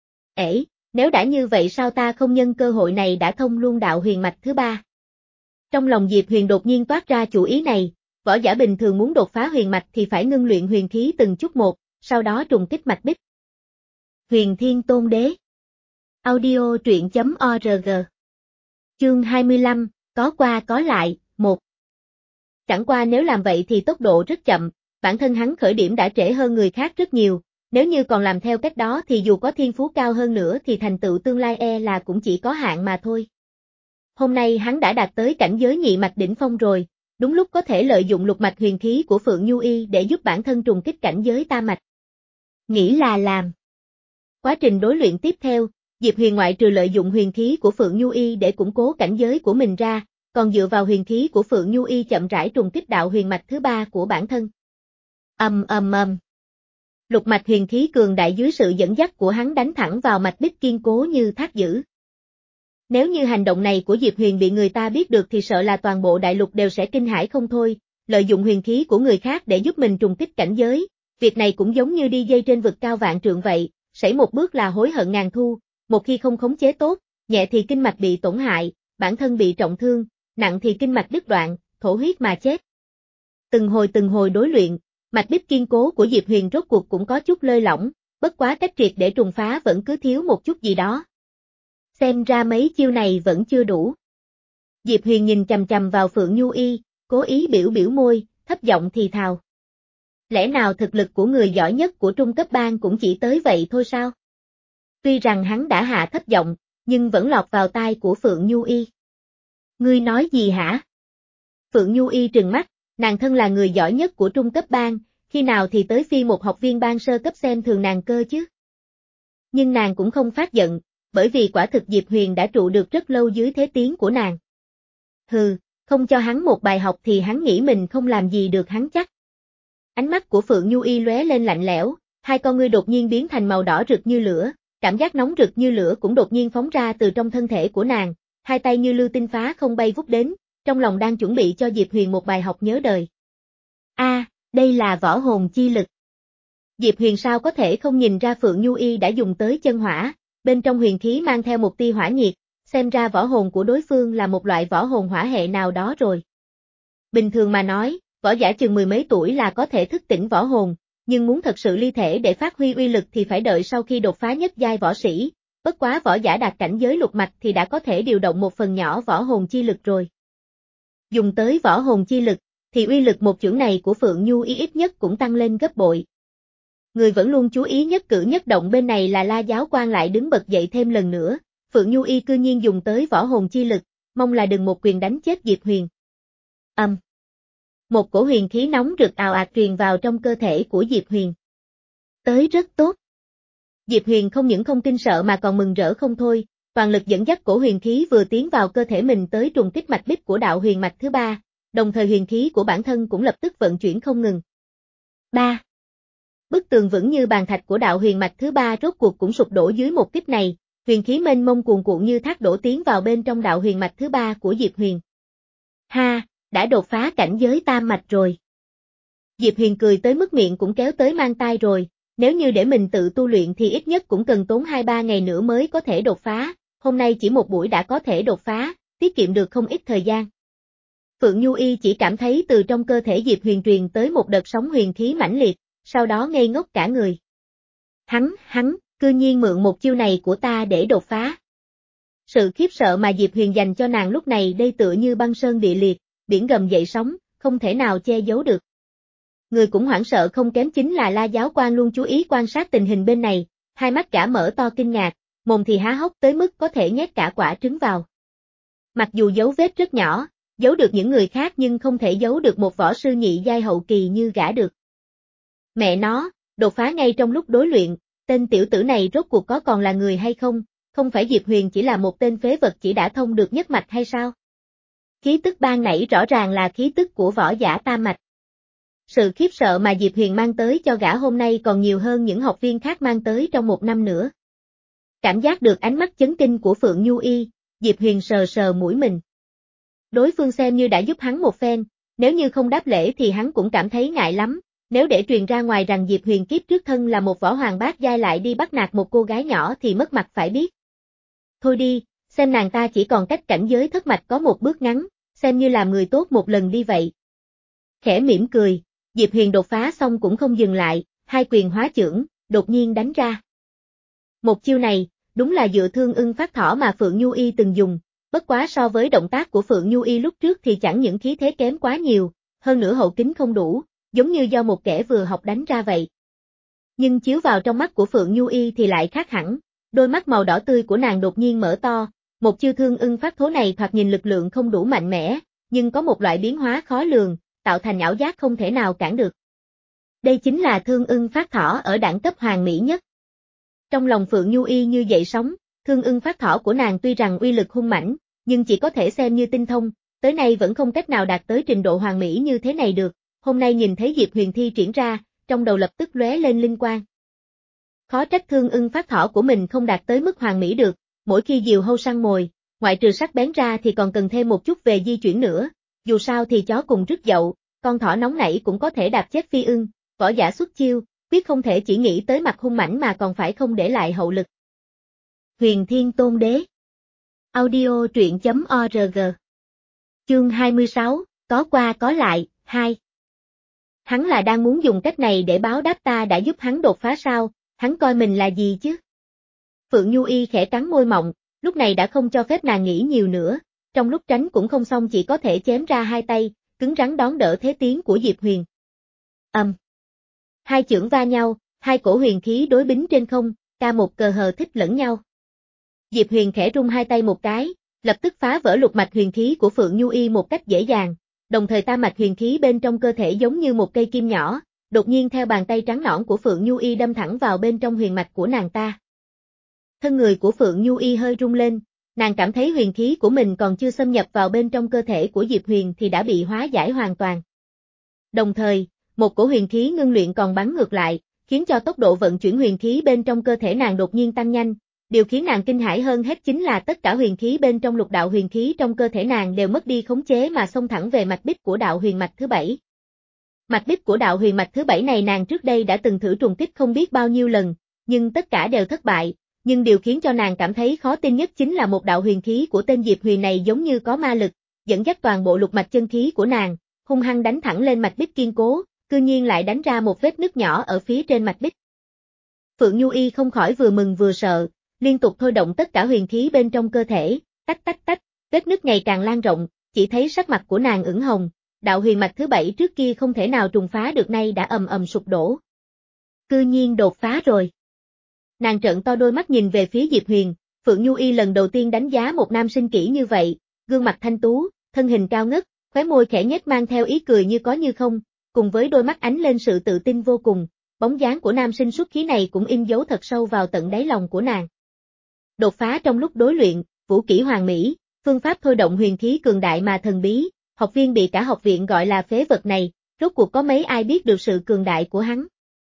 Ể, nếu đã như vậy sao ta không nhân cơ hội này đã thông luôn đạo huyền mạch thứ ba? Trong lòng Diệp Huyền đột nhiên toát ra chủ ý này, võ giả bình thường muốn đột phá huyền mạch thì phải ngưng luyện huyền khí từng chút một, sau đó trùng kích mạch bích. Huyền Thiên Tôn Đế. Audio truyện chấm org. Chương hai mươi lăm, có qua có lại, một. Chẳng qua nếu làm vậy thì tốc độ rất chậm, bản thân hắn khởi điểm đã trễ hơn người khác rất nhiều, nếu như còn làm theo cách đó thì dù có thiên phú cao hơn nữa thì thành tựu tương lai e là cũng chỉ có hạn mà thôi. Hôm nay hắn đã đạt tới cảnh giới nhị mạch đỉnh phong rồi, đúng lúc có thể lợi dụng lục mạch huyền khí của Phượng Nhu Y để giúp bản thân trùng kích cảnh giới tam mạch. Nghĩ là làm. Quá trình đối luyện tiếp theo, Diệp Huyền ngoại trừ lợi dụng huyền khí của Phượng Nhu Y để củng cố cảnh giới của mình ra, còn dựa vào huyền khí của Phượng Nhu Y chậm rãi trùng kích đạo huyền mạch thứ ba của bản thân. Ầm ầm ầm. Lục mạch huyền khí cường đại dưới sự dẫn dắt của hắn đánh thẳng vào mạch bích kiên cố như thác dữ. Nếu như hành động này của Diệp Huyền bị người ta biết được thì sợ là toàn bộ đại lục đều sẽ kinh hãi không thôi, lợi dụng huyền khí của người khác để giúp mình trùng kích cảnh giới, việc này cũng giống như đi dây trên vực cao vạn trượng vậy, sẩy một bước là hối hận ngàn thu, một khi không khống chế tốt, nhẹ thì kinh mạch bị tổn hại, bản thân bị trọng thương, nặng thì kinh mạch đứt đoạn, thổ huyết mà chết. Từng hồi từng hồi đối luyện, mạch bích kiên cố của Diệp Huyền rốt cuộc cũng có chút lơi lỏng, bất quá cách triệt để trùng phá vẫn cứ thiếu một chút gì đó. Xem ra mấy chiêu này vẫn chưa đủ. Diệp Huyền nhìn chằm chằm vào Phượng Nhu Y, cố ý biểu biểu môi, thấp giọng thì thào. Lẽ nào thực lực của người giỏi nhất của trung cấp bang cũng chỉ tới vậy thôi sao? Tuy rằng hắn đã hạ thấp giọng, nhưng vẫn lọt vào tai của Phượng Nhu Y. Ngươi nói gì hả? Phượng Nhu Y trừng mắt, nàng thân là người giỏi nhất của trung cấp bang, khi nào thì tới phi một học viên bang sơ cấp xem thường nàng cơ chứ? Nhưng nàng cũng không phát giận, bởi vì quả thực Diệp Huyền đã trụ được rất lâu dưới thế tiến của nàng. Hừ, không cho hắn một bài học thì hắn nghĩ mình không làm gì được hắn chắc. Ánh mắt của Phượng Nhu Y lóe lên lạnh lẽo, hai con ngươi đột nhiên biến thành màu đỏ rực như lửa, cảm giác nóng rực như lửa cũng đột nhiên phóng ra từ trong thân thể của nàng, hai tay như lưu tinh phá không bay vút đến, trong lòng đang chuẩn bị cho Diệp Huyền một bài học nhớ đời. A, à, đây là võ hồn chi lực. Diệp Huyền sao có thể không nhìn ra Phượng Nhu Y đã dùng tới chân hỏa, bên trong huyền khí mang theo một tia hỏa nhiệt, xem ra võ hồn của đối phương là một loại võ hồn hỏa hệ nào đó rồi. Bình thường mà nói, võ giả chừng mười mấy tuổi là có thể thức tỉnh võ hồn, nhưng muốn thật sự ly thể để phát huy uy lực thì phải đợi sau khi đột phá nhất giai võ sĩ, bất quá võ giả đạt cảnh giới lục mạch thì đã có thể điều động một phần nhỏ võ hồn chi lực rồi. Dùng tới võ hồn chi lực, thì uy lực một chưởng này của Phượng Nhu Y ít nhất cũng tăng lên gấp bội. Người vẫn luôn chú ý nhất cử nhất động bên này là La giáo quan lại đứng bật dậy thêm lần nữa, Phượng Nhu Y cư nhiên dùng tới võ hồn chi lực, mong là đừng một quyền đánh chết Diệp Huyền. Âm. Um. Một cổ huyền khí nóng rực ào ạt truyền vào trong cơ thể của Diệp Huyền. Tới rất tốt. Diệp Huyền không những không kinh sợ mà còn mừng rỡ không thôi, toàn lực dẫn dắt cổ huyền khí vừa tiến vào cơ thể mình tới trùng kích mạch bích của đạo huyền mạch thứ ba, đồng thời huyền khí của bản thân cũng lập tức vận chuyển không ngừng. ba. Bức tường vững như bàn thạch của đạo huyền mạch thứ ba rốt cuộc cũng sụp đổ dưới một kích này, huyền khí mênh mông cuồn cuộn như thác đổ tiến vào bên trong đạo huyền mạch thứ ba của Diệp Huyền. Ha, đã đột phá cảnh giới tam mạch rồi. Diệp Huyền cười tới mức miệng cũng kéo tới mang tai rồi, nếu như để mình tự tu luyện thì ít nhất cũng cần tốn hai ba ngày nữa mới có thể đột phá, hôm nay chỉ một buổi đã có thể đột phá, tiết kiệm được không ít thời gian. Phượng Nhu Y chỉ cảm thấy từ trong cơ thể Diệp Huyền truyền tới một đợt sóng huyền khí mãnh liệt, sau đó ngây ngốc cả người. Hắn, hắn, cư nhiên mượn một chiêu này của ta để đột phá. Sự khiếp sợ mà Diệp Huyền dành cho nàng lúc này đây tựa như băng sơn địa liệt, biển gầm dậy sóng, không thể nào che giấu được. Người cũng hoảng sợ không kém chính là La giáo quan luôn chú ý quan sát tình hình bên này, hai mắt gã mở to kinh ngạc, mồm thì há hốc tới mức có thể nhét cả quả trứng vào. Mặc dù dấu vết rất nhỏ, giấu được những người khác nhưng không thể giấu được một võ sư nhị giai hậu kỳ như gã được. Mẹ nó, đột phá ngay trong lúc đối luyện, tên tiểu tử này rốt cuộc có còn là người hay không, không phải Diệp Huyền chỉ là một tên phế vật chỉ đã thông được nhất mạch hay sao? Khí tức ban nãy rõ ràng là khí tức của võ giả tam mạch. Sự khiếp sợ mà Diệp Huyền mang tới cho gã hôm nay còn nhiều hơn những học viên khác mang tới trong một năm nữa. Cảm giác được ánh mắt chấn kinh của Phượng Nhu Y, Diệp Huyền sờ sờ mũi mình. Đối phương xem như đã giúp hắn một phen, nếu như không đáp lễ thì hắn cũng cảm thấy ngại lắm, nếu để truyền ra ngoài rằng Diệp Huyền kiếp trước thân là một võ hoàng bát giai lại đi bắt nạt một cô gái nhỏ thì mất mặt phải biết. Thôi đi, xem nàng ta chỉ còn cách cảnh giới thất mạch có một bước ngắn, xem như làm người tốt một lần đi vậy. Khẽ mỉm cười, Diệp Huyền đột phá xong cũng không dừng lại, hai quyền hóa chưởng, đột nhiên đánh ra. Một chiêu này, đúng là dựa thương ưng phát thỏ mà Phượng Nhu Y từng dùng, bất quá so với động tác của Phượng Nhu Y lúc trước thì chẳng những khí thế kém quá nhiều, hơn nữa hậu kính không đủ, giống như do một kẻ vừa học đánh ra vậy. Nhưng chiếu vào trong mắt của Phượng Nhu Y thì lại khác hẳn, đôi mắt màu đỏ tươi của nàng đột nhiên mở to, một chiêu thương ưng phát thố này thoạt nhìn lực lượng không đủ mạnh mẽ, nhưng có một loại biến hóa khó lường, tạo thành ảo giác không thể nào cản được. Đây chính là thương ưng phát thỏ ở đẳng cấp hoàng mỹ nhất. Trong lòng Phượng Nhu Y như dậy sóng, thương ưng phát thỏ của nàng tuy rằng uy lực hung mãnh, nhưng chỉ có thể xem như tinh thông, tới nay vẫn không cách nào đạt tới trình độ hoàng mỹ như thế này được, hôm nay nhìn thấy Diệp Huyền thi triển ra, trong đầu lập tức lóe lên linh quang. Khó trách thương ưng phát thỏ của mình không đạt tới mức hoàng mỹ được, mỗi khi diều hâu săn mồi, ngoại trừ sắc bén ra thì còn cần thêm một chút về di chuyển nữa, dù sao thì chó cùng rứt dậu, con thỏ nóng nảy cũng có thể đạp chết phi ưng, võ giả xuất chiêu, quyết không thể chỉ nghĩ tới mặt hung mãnh mà còn phải không để lại hậu lực. Huyền Thiên Tôn Đế. Audio truyện chấm org. Chương hai mươi sáu, có qua có lại, hai. Hắn là đang muốn dùng cách này để báo đáp ta đã giúp hắn đột phá sao, hắn coi mình là gì chứ? Phượng Nhu Y khẽ cắn môi mọng, lúc này đã không cho phép nàng nghĩ nhiều nữa, trong lúc tránh cũng không xong chỉ có thể chém ra hai tay, cứng rắn đón đỡ thế tiến của Diệp Huyền. Ầm. Um. Hai chưởng va nhau, hai cổ huyền khí đối bính trên không, ca một cờ hờ thích lẫn nhau. Diệp Huyền khẽ rung hai tay một cái, lập tức phá vỡ lục mạch huyền khí của Phượng Nhu Y một cách dễ dàng, đồng thời tam mạch huyền khí bên trong cơ thể giống như một cây kim nhỏ, đột nhiên theo bàn tay trắng nõn của Phượng Nhu Y đâm thẳng vào bên trong huyền mạch của nàng ta. Thân người của Phượng Nhu Y hơi rung lên, nàng cảm thấy huyền khí của mình còn chưa xâm nhập vào bên trong cơ thể của Diệp Huyền thì đã bị hóa giải hoàn toàn. Đồng thời, một cổ huyền khí ngưng luyện còn bắn ngược lại, khiến cho tốc độ vận chuyển huyền khí bên trong cơ thể nàng đột nhiên tăng nhanh. Điều khiến nàng kinh hãi hơn hết chính là tất cả huyền khí bên trong lục đạo huyền khí trong cơ thể nàng đều mất đi khống chế mà xông thẳng về mạch bích của đạo huyền mạch thứ bảy. Mạch bích của đạo huyền mạch thứ bảy này nàng trước đây đã từng thử trùng kích không biết bao nhiêu lần, nhưng tất cả đều thất bại, nhưng điều khiến cho nàng cảm thấy khó tin nhất chính là một đạo huyền khí của tên Diệp Huyền này giống như có ma lực, dẫn dắt toàn bộ lục mạch chân khí của nàng, hung hăng đánh thẳng lên mạch bích kiên cố, cư nhiên lại đánh ra một vết nứt nhỏ ở phía trên mạch bích. Phượng Nhu Y không khỏi vừa mừng vừa sợ, liên tục thôi động tất cả huyền khí bên trong cơ thể, tách tách tách, vết nứt ngày càng lan rộng, chỉ thấy sắc mặt của nàng ửng hồng, đạo huyền mạch thứ bảy trước kia không thể nào trùng phá được nay đã ầm ầm sụp đổ. Cư nhiên đột phá rồi. Nàng trợn to đôi mắt nhìn về phía Diệp Huyền, Phượng Nhu Y lần đầu tiên đánh giá một nam sinh kỹ như vậy, gương mặt thanh tú, thân hình cao ngất, khóe môi khẽ nhếch mang theo ý cười như có như không, cùng với đôi mắt ánh lên sự tự tin vô cùng, bóng dáng của nam sinh xuất khí này cũng in dấu thật sâu vào tận đáy lòng của nàng. Đột phá trong lúc đối luyện, vũ kỹ hoàn mỹ, phương pháp thôi động huyền khí cường đại mà thần bí, học viên bị cả học viện gọi là phế vật này, rốt cuộc có mấy ai biết được sự cường đại của hắn.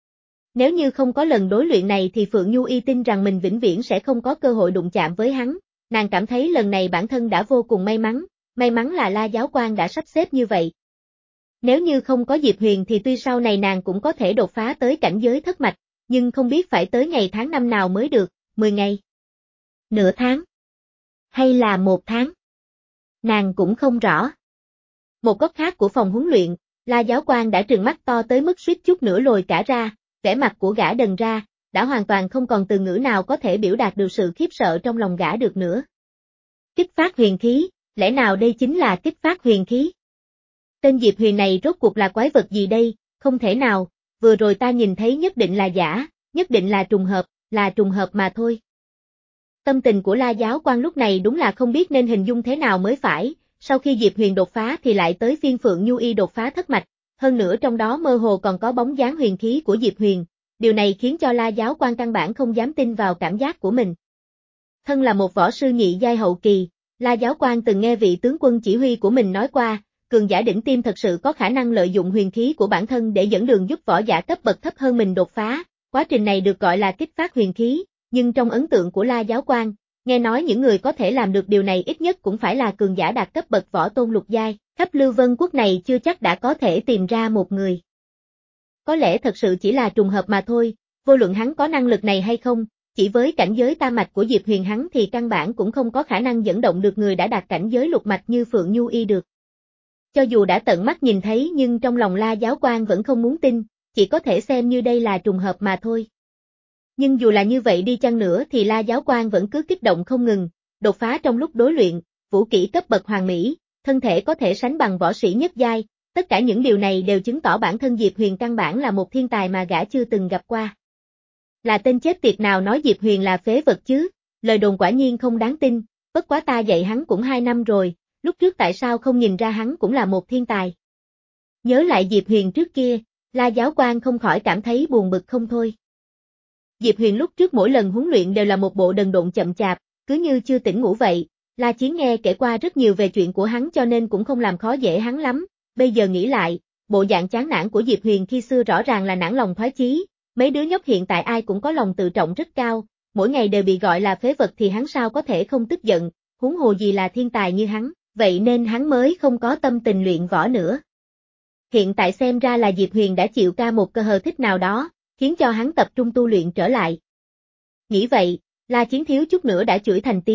Nếu như không có lần đối luyện này thì Phượng Nhu Y tin rằng mình vĩnh viễn sẽ không có cơ hội đụng chạm với hắn, nàng cảm thấy lần này bản thân đã vô cùng may mắn, may mắn là La giáo quan đã sắp xếp như vậy. Nếu như không có Diệp Huyền thì tuy sau này nàng cũng có thể đột phá tới cảnh giới thất mạch, nhưng không biết phải tới ngày tháng năm nào mới được, mười ngày. Nửa tháng? Hay là một tháng? Nàng cũng không rõ. Một góc khác của phòng huấn luyện, La giáo quan đã trừng mắt to tới mức suýt chút nữa lồi cả ra, vẻ mặt của gã đần ra, đã hoàn toàn không còn từ ngữ nào có thể biểu đạt được sự khiếp sợ trong lòng gã được nữa. Kích phát huyền khí, lẽ nào đây chính là kích phát huyền khí? Tên Diệp Huyền này rốt cuộc là quái vật gì đây, không thể nào, vừa rồi ta nhìn thấy nhất định là giả, nhất định là trùng hợp, là trùng hợp mà thôi. Tâm tình của La giáo quan lúc này đúng là không biết nên hình dung thế nào mới phải, sau khi Diệp Huyền đột phá thì lại tới phiên Phượng Nhu Y đột phá thất mạch, hơn nữa trong đó mơ hồ còn có bóng dáng huyền khí của Diệp Huyền, điều này khiến cho La giáo quan căn bản không dám tin vào cảm giác của mình. Thân là một võ sư nhị giai hậu kỳ, La giáo quan từng nghe vị tướng quân chỉ huy của mình nói qua, cường giả đỉnh tiêm thật sự có khả năng lợi dụng huyền khí của bản thân để dẫn đường giúp võ giả cấp bậc thấp hơn mình đột phá, quá trình này được gọi là kích phát huyền khí. Nhưng trong ấn tượng của La giáo quan, nghe nói những người có thể làm được điều này ít nhất cũng phải là cường giả đạt cấp bậc võ tôn lục giai, khắp Lưu Vân quốc này chưa chắc đã có thể tìm ra một người. Có lẽ thật sự chỉ là trùng hợp mà thôi, vô luận hắn có năng lực này hay không, chỉ với cảnh giới tam mạch của Diệp Huyền hắn thì căn bản cũng không có khả năng dẫn động được người đã đạt cảnh giới lục mạch như Phượng Nhu Y được. Cho dù đã tận mắt nhìn thấy nhưng trong lòng La giáo quan vẫn không muốn tin, chỉ có thể xem như đây là trùng hợp mà thôi. Nhưng dù là như vậy đi chăng nữa thì La giáo quan vẫn cứ kích động không ngừng, đột phá trong lúc đối luyện, vũ kỹ cấp bậc hoàn mỹ, thân thể có thể sánh bằng võ sĩ nhất giai, tất cả những điều này đều chứng tỏ bản thân Diệp Huyền căn bản là một thiên tài mà gã chưa từng gặp qua. Là tên chết tiệt nào nói Diệp Huyền là phế vật chứ, lời đồn quả nhiên không đáng tin, bất quá ta dạy hắn cũng hai năm rồi, lúc trước tại sao không nhìn ra hắn cũng là một thiên tài. Nhớ lại Diệp Huyền trước kia, La giáo quan không khỏi cảm thấy buồn bực không thôi. Diệp Huyền lúc trước mỗi lần huấn luyện đều là một bộ đần độn chậm chạp, cứ như chưa tỉnh ngủ vậy, La Chiến nghe kể qua rất nhiều về chuyện của hắn cho nên cũng không làm khó dễ hắn lắm, bây giờ nghĩ lại, bộ dạng chán nản của Diệp Huyền khi xưa rõ ràng là nản lòng thoái chí, mấy đứa nhóc hiện tại ai cũng có lòng tự trọng rất cao, mỗi ngày đều bị gọi là phế vật thì hắn sao có thể không tức giận, huống hồ gì là thiên tài như hắn, vậy nên hắn mới không có tâm tình luyện võ nữa. Hiện tại xem ra là Diệp Huyền đã chịu ca một cơ hờ thích nào đó, khiến cho hắn tập trung tu luyện trở lại. Nghĩ vậy, La Chiến thiếu chút nữa đã chửi thành tiếng,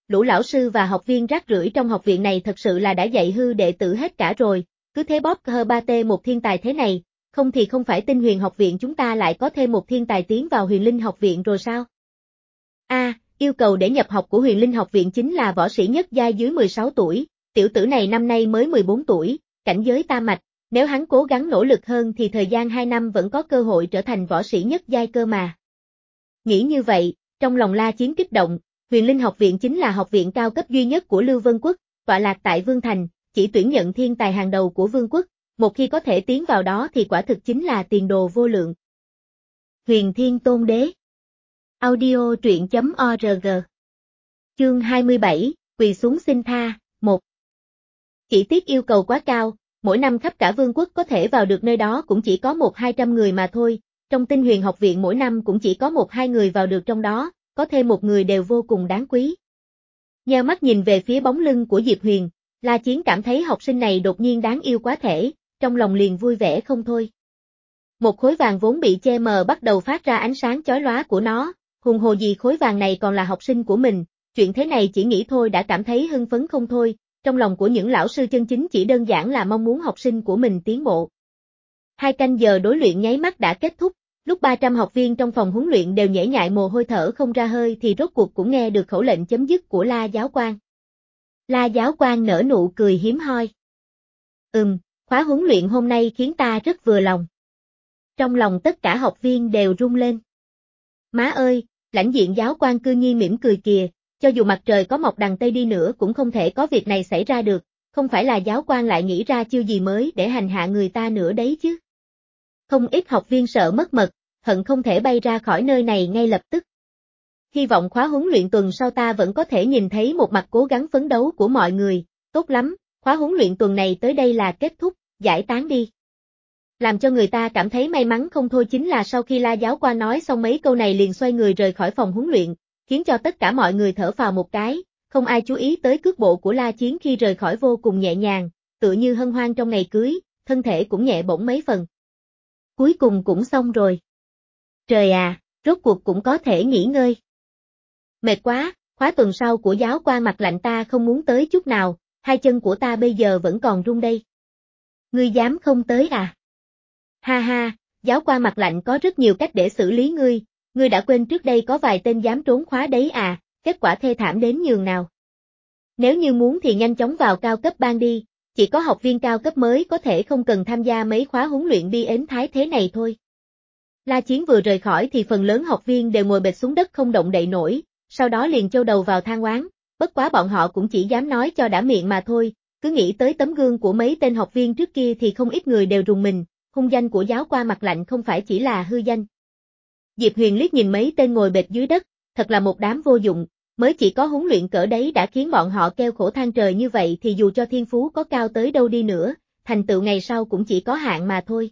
lũ lão sư và học viên rác rưởi trong học viện này thật sự là đã dạy hư đệ tử hết cả rồi, cứ thế bóp hơ ba tê một thiên tài thế này, không thì không phải Tinh Huyền học viện chúng ta lại có thêm một thiên tài tiến vào Huyền Linh học viện rồi sao? A, à, yêu cầu để nhập học của Huyền Linh học viện chính là võ sĩ nhất giai dưới mười sáu tuổi, tiểu tử này năm nay mới mười bốn tuổi, cảnh giới tam mạch, nếu hắn cố gắng nỗ lực hơn thì thời gian hai năm vẫn có cơ hội trở thành võ sĩ nhất giai cơ mà. Nghĩ như vậy, trong lòng La Chiến kích động, Huyền Linh học viện chính là học viện cao cấp duy nhất của Lưu Vân Quốc, tọa lạc tại Vương Thành, chỉ tuyển nhận thiên tài hàng đầu của Vương Quốc, một khi có thể tiến vào đó thì quả thực chính là tiền đồ vô lượng. Huyền Thiên Tôn Đế Audio truyện chấm org Chương hai mươi bảy, quỳ xuống xin tha, một. Chỉ tiếc yêu cầu quá cao, mỗi năm khắp cả Vương Quốc có thể vào được nơi đó cũng chỉ có một hai trăm người mà thôi, trong Tinh Huyền học viện mỗi năm cũng chỉ có một hai người vào được trong đó, có thêm một người đều vô cùng đáng quý. Nheo mắt nhìn về phía bóng lưng của Diệp Huyền, La Chiến cảm thấy học sinh này đột nhiên đáng yêu quá thể, trong lòng liền vui vẻ không thôi. Một khối vàng vốn bị che mờ bắt đầu phát ra ánh sáng chói lóa của nó, huống hồ gì khối vàng này còn là học sinh của mình, chuyện thế này chỉ nghĩ thôi đã cảm thấy hưng phấn không thôi, trong lòng của những lão sư chân chính chỉ đơn giản là mong muốn học sinh của mình tiến bộ. Hai canh giờ đối luyện nháy mắt đã kết thúc, lúc ba trăm học viên trong phòng huấn luyện đều nhễ nhại mồ hôi thở không ra hơi thì rốt cuộc cũng nghe được khẩu lệnh chấm dứt của La giáo quan. La giáo quan nở nụ cười hiếm hoi. Ừm, khóa huấn luyện hôm nay khiến ta rất vừa lòng. Trong lòng tất cả học viên đều rung lên. Má ơi, lãnh diện giáo quan cư nhiên mỉm cười kìa, cho dù mặt trời có mọc đằng Tây đi nữa cũng không thể có việc này xảy ra được, không phải là giáo quan lại nghĩ ra chiêu gì mới để hành hạ người ta nữa đấy chứ. Không ít học viên sợ mất mật, hận không thể bay ra khỏi nơi này ngay lập tức. Hy vọng khóa huấn luyện tuần sau ta vẫn có thể nhìn thấy một mặt cố gắng phấn đấu của mọi người, tốt lắm, khóa huấn luyện tuần này tới đây là kết thúc, giải tán đi. Làm cho người ta cảm thấy may mắn không thôi chính là sau khi La giáo quan nói xong mấy câu này liền xoay người rời khỏi phòng huấn luyện, khiến cho tất cả mọi người thở phào một cái, không ai chú ý tới cước bộ của La Chiến khi rời khỏi vô cùng nhẹ nhàng, tựa như hân hoan trong ngày cưới, thân thể cũng nhẹ bổng mấy phần. Cuối cùng cũng xong rồi. Trời à, rốt cuộc cũng có thể nghỉ ngơi. Mệt quá, khóa tuần sau của giáo quan mặt lạnh ta không muốn tới chút nào, hai chân của ta bây giờ vẫn còn run đây. Ngươi dám không tới à? Ha ha, giáo quan mặt lạnh có rất nhiều cách để xử lý ngươi, ngươi đã quên trước đây có vài tên dám trốn khóa đấy à, kết quả thê thảm đến nhường nào. Nếu như muốn thì nhanh chóng vào cao cấp ban đi, chỉ có học viên cao cấp mới có thể không cần tham gia mấy khóa huấn luyện bi ến thái thế này thôi. La Chiến vừa rời khỏi thì phần lớn học viên đều ngồi bệt xuống đất không động đậy nổi, sau đó liền châu đầu vào than oán, bất quá bọn họ cũng chỉ dám nói cho đã miệng mà thôi, cứ nghĩ tới tấm gương của mấy tên học viên trước kia thì không ít người đều rùng mình, hung danh của giáo quan mặt lạnh không phải chỉ là hư danh. Diệp Huyền liếc nhìn mấy tên ngồi bệt dưới đất, thật là một đám vô dụng, mới chỉ có huấn luyện cỡ đấy đã khiến bọn họ kêu khổ than trời như vậy thì dù cho thiên phú có cao tới đâu đi nữa, thành tựu ngày sau cũng chỉ có hạn mà thôi.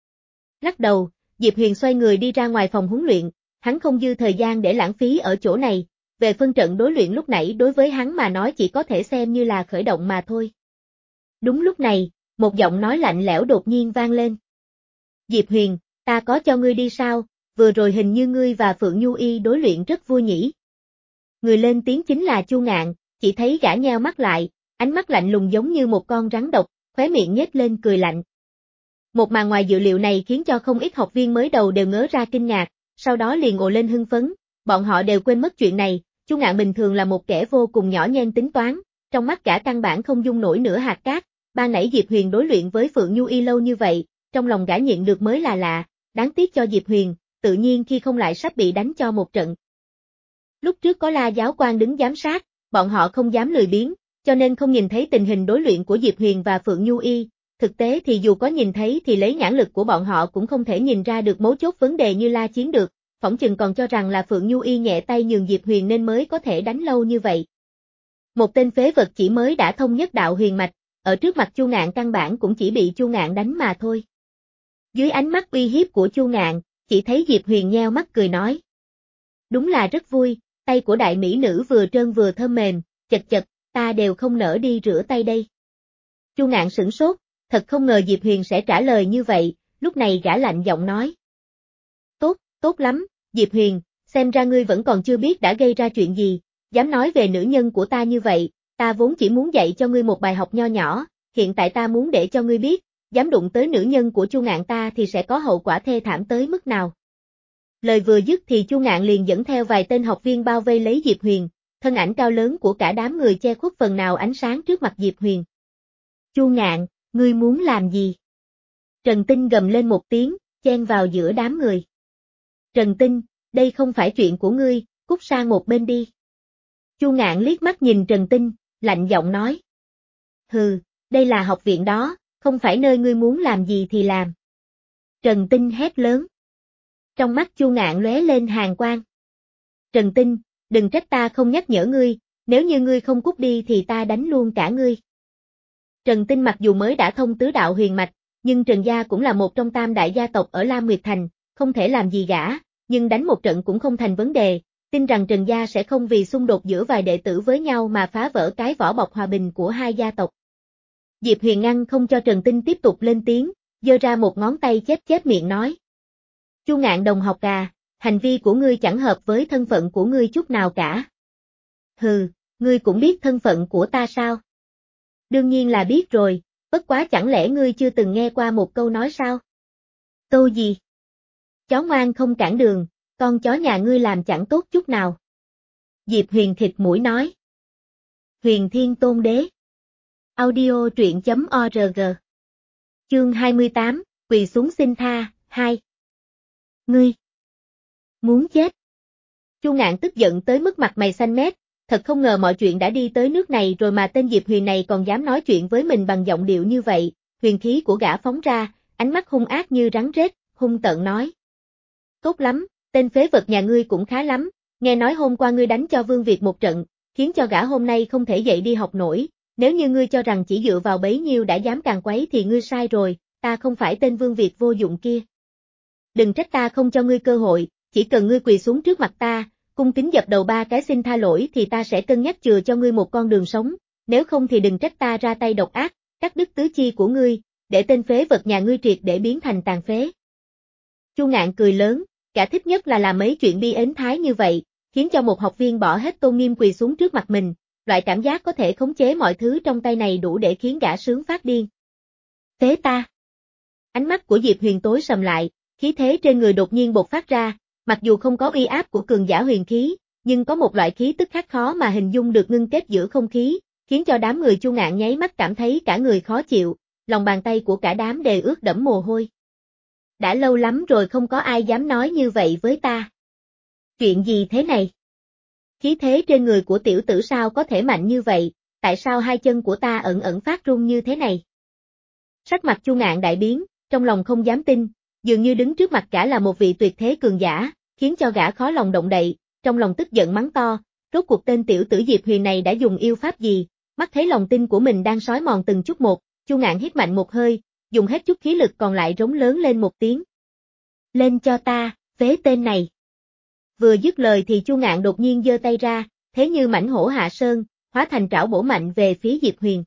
Lắc đầu, Diệp Huyền xoay người đi ra ngoài phòng huấn luyện, hắn không dư thời gian để lãng phí ở chỗ này, về phân trận đối luyện lúc nãy đối với hắn mà nói chỉ có thể xem như là khởi động mà thôi. Đúng lúc này, một giọng nói lạnh lẽo đột nhiên vang lên. Diệp Huyền, ta có cho ngươi đi sao, vừa rồi hình như ngươi và Phượng Nhu Y đối luyện rất vui nhỉ. Người lên tiếng chính là Chu Ngạn, chỉ thấy gã nheo mắt lại, ánh mắt lạnh lùng giống như một con rắn độc, khóe miệng nhếch lên cười lạnh. Một màn ngoài dự liệu này khiến cho không ít học viên mới đầu đều ngớ ra kinh ngạc, sau đó liền ồ lên hưng phấn, bọn họ đều quên mất chuyện này, Chu Ngạn bình thường là một kẻ vô cùng nhỏ nhen tính toán, trong mắt gã căn bản không dung nổi nửa hạt cát, ban nãy Diệp Huyền đối luyện với Phượng Nhu Y lâu như vậy, trong lòng gã nhịn được mới là lạ, đáng tiếc cho Diệp Huyền, tự nhiên khi không lại sắp bị đánh cho một trận. Lúc trước có La giáo quan đứng giám sát, bọn họ không dám lười biếng, cho nên không nhìn thấy tình hình đối luyện của Diệp Huyền và Phượng Nhu Y, thực tế thì dù có nhìn thấy thì lấy nhãn lực của bọn họ cũng không thể nhìn ra được mấu chốt vấn đề như La Chiến được, phỏng chừng còn cho rằng là Phượng Nhu Y nhẹ tay nhường Diệp Huyền nên mới có thể đánh lâu như vậy. Một tên phế vật chỉ mới đã thông nhất đạo huyền mạch, ở trước mặt Chu Ngạn căn bản cũng chỉ bị Chu Ngạn đánh mà thôi. Dưới ánh mắt uy hiếp của Chu Ngạn, chỉ thấy Diệp Huyền nheo mắt cười nói. Đúng là rất vui, tay của đại mỹ nữ vừa trơn vừa thơm mềm, chật chật, ta đều không nỡ đi rửa tay đây. Chu Ngạn sửng sốt, thật không ngờ Diệp Huyền sẽ trả lời như vậy, lúc này gã lạnh giọng nói. Tốt, tốt lắm, Diệp Huyền, xem ra ngươi vẫn còn chưa biết đã gây ra chuyện gì, dám nói về nữ nhân của ta như vậy, ta vốn chỉ muốn dạy cho ngươi một bài học nho nhỏ, hiện tại ta muốn để cho ngươi biết, dám đụng tới nữ nhân của Chu Ngạn ta thì sẽ có hậu quả thê thảm tới mức nào. Lời vừa dứt thì Chu Ngạn liền dẫn theo vài tên học viên bao vây lấy Diệp Huyền, thân ảnh cao lớn của cả đám người che khuất phần nào ánh sáng trước mặt Diệp Huyền. Chu Ngạn, ngươi muốn làm gì? Trần Tinh gầm lên một tiếng, chen vào giữa đám người. Trần Tinh, đây không phải chuyện của ngươi, cút sang một bên đi. Chu Ngạn liếc mắt nhìn Trần Tinh, lạnh giọng nói. Hừ, đây là học viện đó, không phải nơi ngươi muốn làm gì thì làm. Trần Tinh hét lớn. Trong mắt Chu Ngạn lóe lên hàn quang. Trần Tinh, đừng trách ta không nhắc nhở ngươi, nếu như ngươi không cút đi thì ta đánh luôn cả ngươi. Trần Tinh mặc dù mới đã thông tứ đạo huyền mạch, nhưng Trần gia cũng là một trong tam đại gia tộc ở Lam Nguyệt Thành, không thể làm gì gã, nhưng đánh một trận cũng không thành vấn đề, tin rằng Trần gia sẽ không vì xung đột giữa vài đệ tử với nhau mà phá vỡ cái vỏ bọc hòa bình của hai gia tộc. Diệp Huyền ngăn không cho Trần Tinh tiếp tục lên tiếng, giơ ra một ngón tay chép chép miệng nói. Chu Ngạn đồng học à, hành vi của ngươi chẳng hợp với thân phận của ngươi chút nào cả. Hừ, ngươi cũng biết thân phận của ta sao? Đương nhiên là biết rồi, bất quá chẳng lẽ ngươi chưa từng nghe qua một câu nói sao? Câu gì? Chó ngoan không cản đường, con chó nhà ngươi làm chẳng tốt chút nào. Diệp Huyền thịt mũi nói. Huyền Thiên Tôn Đế. Audio truyện chấm org. Chương hai mươi tám, quỳ xuống xin tha, hai. Ngươi. Muốn chết. Chu Ngạn tức giận tới mức mặt mày xanh mét, thật không ngờ mọi chuyện đã đi tới nước này rồi mà tên Diệp Huyền này còn dám nói chuyện với mình bằng giọng điệu như vậy, huyền khí của gã phóng ra, ánh mắt hung ác như rắn rết, hung tợn nói. Tốt lắm, tên phế vật nhà ngươi cũng khá lắm, nghe nói hôm qua ngươi đánh cho Vương Việt một trận, khiến cho gã hôm nay không thể dậy đi học nổi, nếu như ngươi cho rằng chỉ dựa vào bấy nhiêu đã dám càn quấy thì ngươi sai rồi, ta không phải tên Vương Việt vô dụng kia. Đừng trách ta không cho ngươi cơ hội, chỉ cần ngươi quỳ xuống trước mặt ta, cung kính dập đầu ba cái xin tha lỗi thì ta sẽ cân nhắc chừa cho ngươi một con đường sống, nếu không thì đừng trách ta ra tay độc ác, cắt đứt tứ chi của ngươi, để tên phế vật nhà ngươi triệt để biến thành tàn phế. Chu Ngạn cười lớn, gã thích nhất là làm mấy chuyện bi ến thái như vậy, khiến cho một học viên bỏ hết tôn nghiêm quỳ xuống trước mặt mình, loại cảm giác có thể khống chế mọi thứ trong tay này đủ để khiến gã sướng phát điên. Phế ta. Ánh mắt của Diệp Huyền tối sầm lại, khí thế trên người đột nhiên bộc phát ra, mặc dù không có uy áp của cường giả huyền khí, nhưng có một loại khí tức khác khó mà hình dung được ngưng kết giữa không khí, khiến cho đám người Chu Ngạn nháy mắt cảm thấy cả người khó chịu, lòng bàn tay của cả đám đều ướt đẫm mồ hôi. Đã lâu lắm rồi không có ai dám nói như vậy với ta. Chuyện gì thế này? Khí thế trên người của tiểu tử sao có thể mạnh như vậy, tại sao hai chân của ta ẩn ẩn phát run như thế này? Sắc mặt Chu Ngạn đại biến, trong lòng không dám tin, dường như đứng trước mặt cả là một vị tuyệt thế cường giả, khiến cho gã khó lòng động đậy, trong lòng tức giận mắng to, rốt cuộc tên tiểu tử Diệp Huyền này đã dùng yêu pháp gì, mắt thấy lòng tin của mình đang xói mòn từng chút một, Chu Ngạn hít mạnh một hơi, dùng hết chút khí lực còn lại rống lớn lên một tiếng. Lên cho ta, phế tên này. Vừa dứt lời thì Chu Ngạn đột nhiên giơ tay ra, thế như mãnh hổ hạ sơn, hóa thành trảo bổ mạnh về phía Diệp Huyền.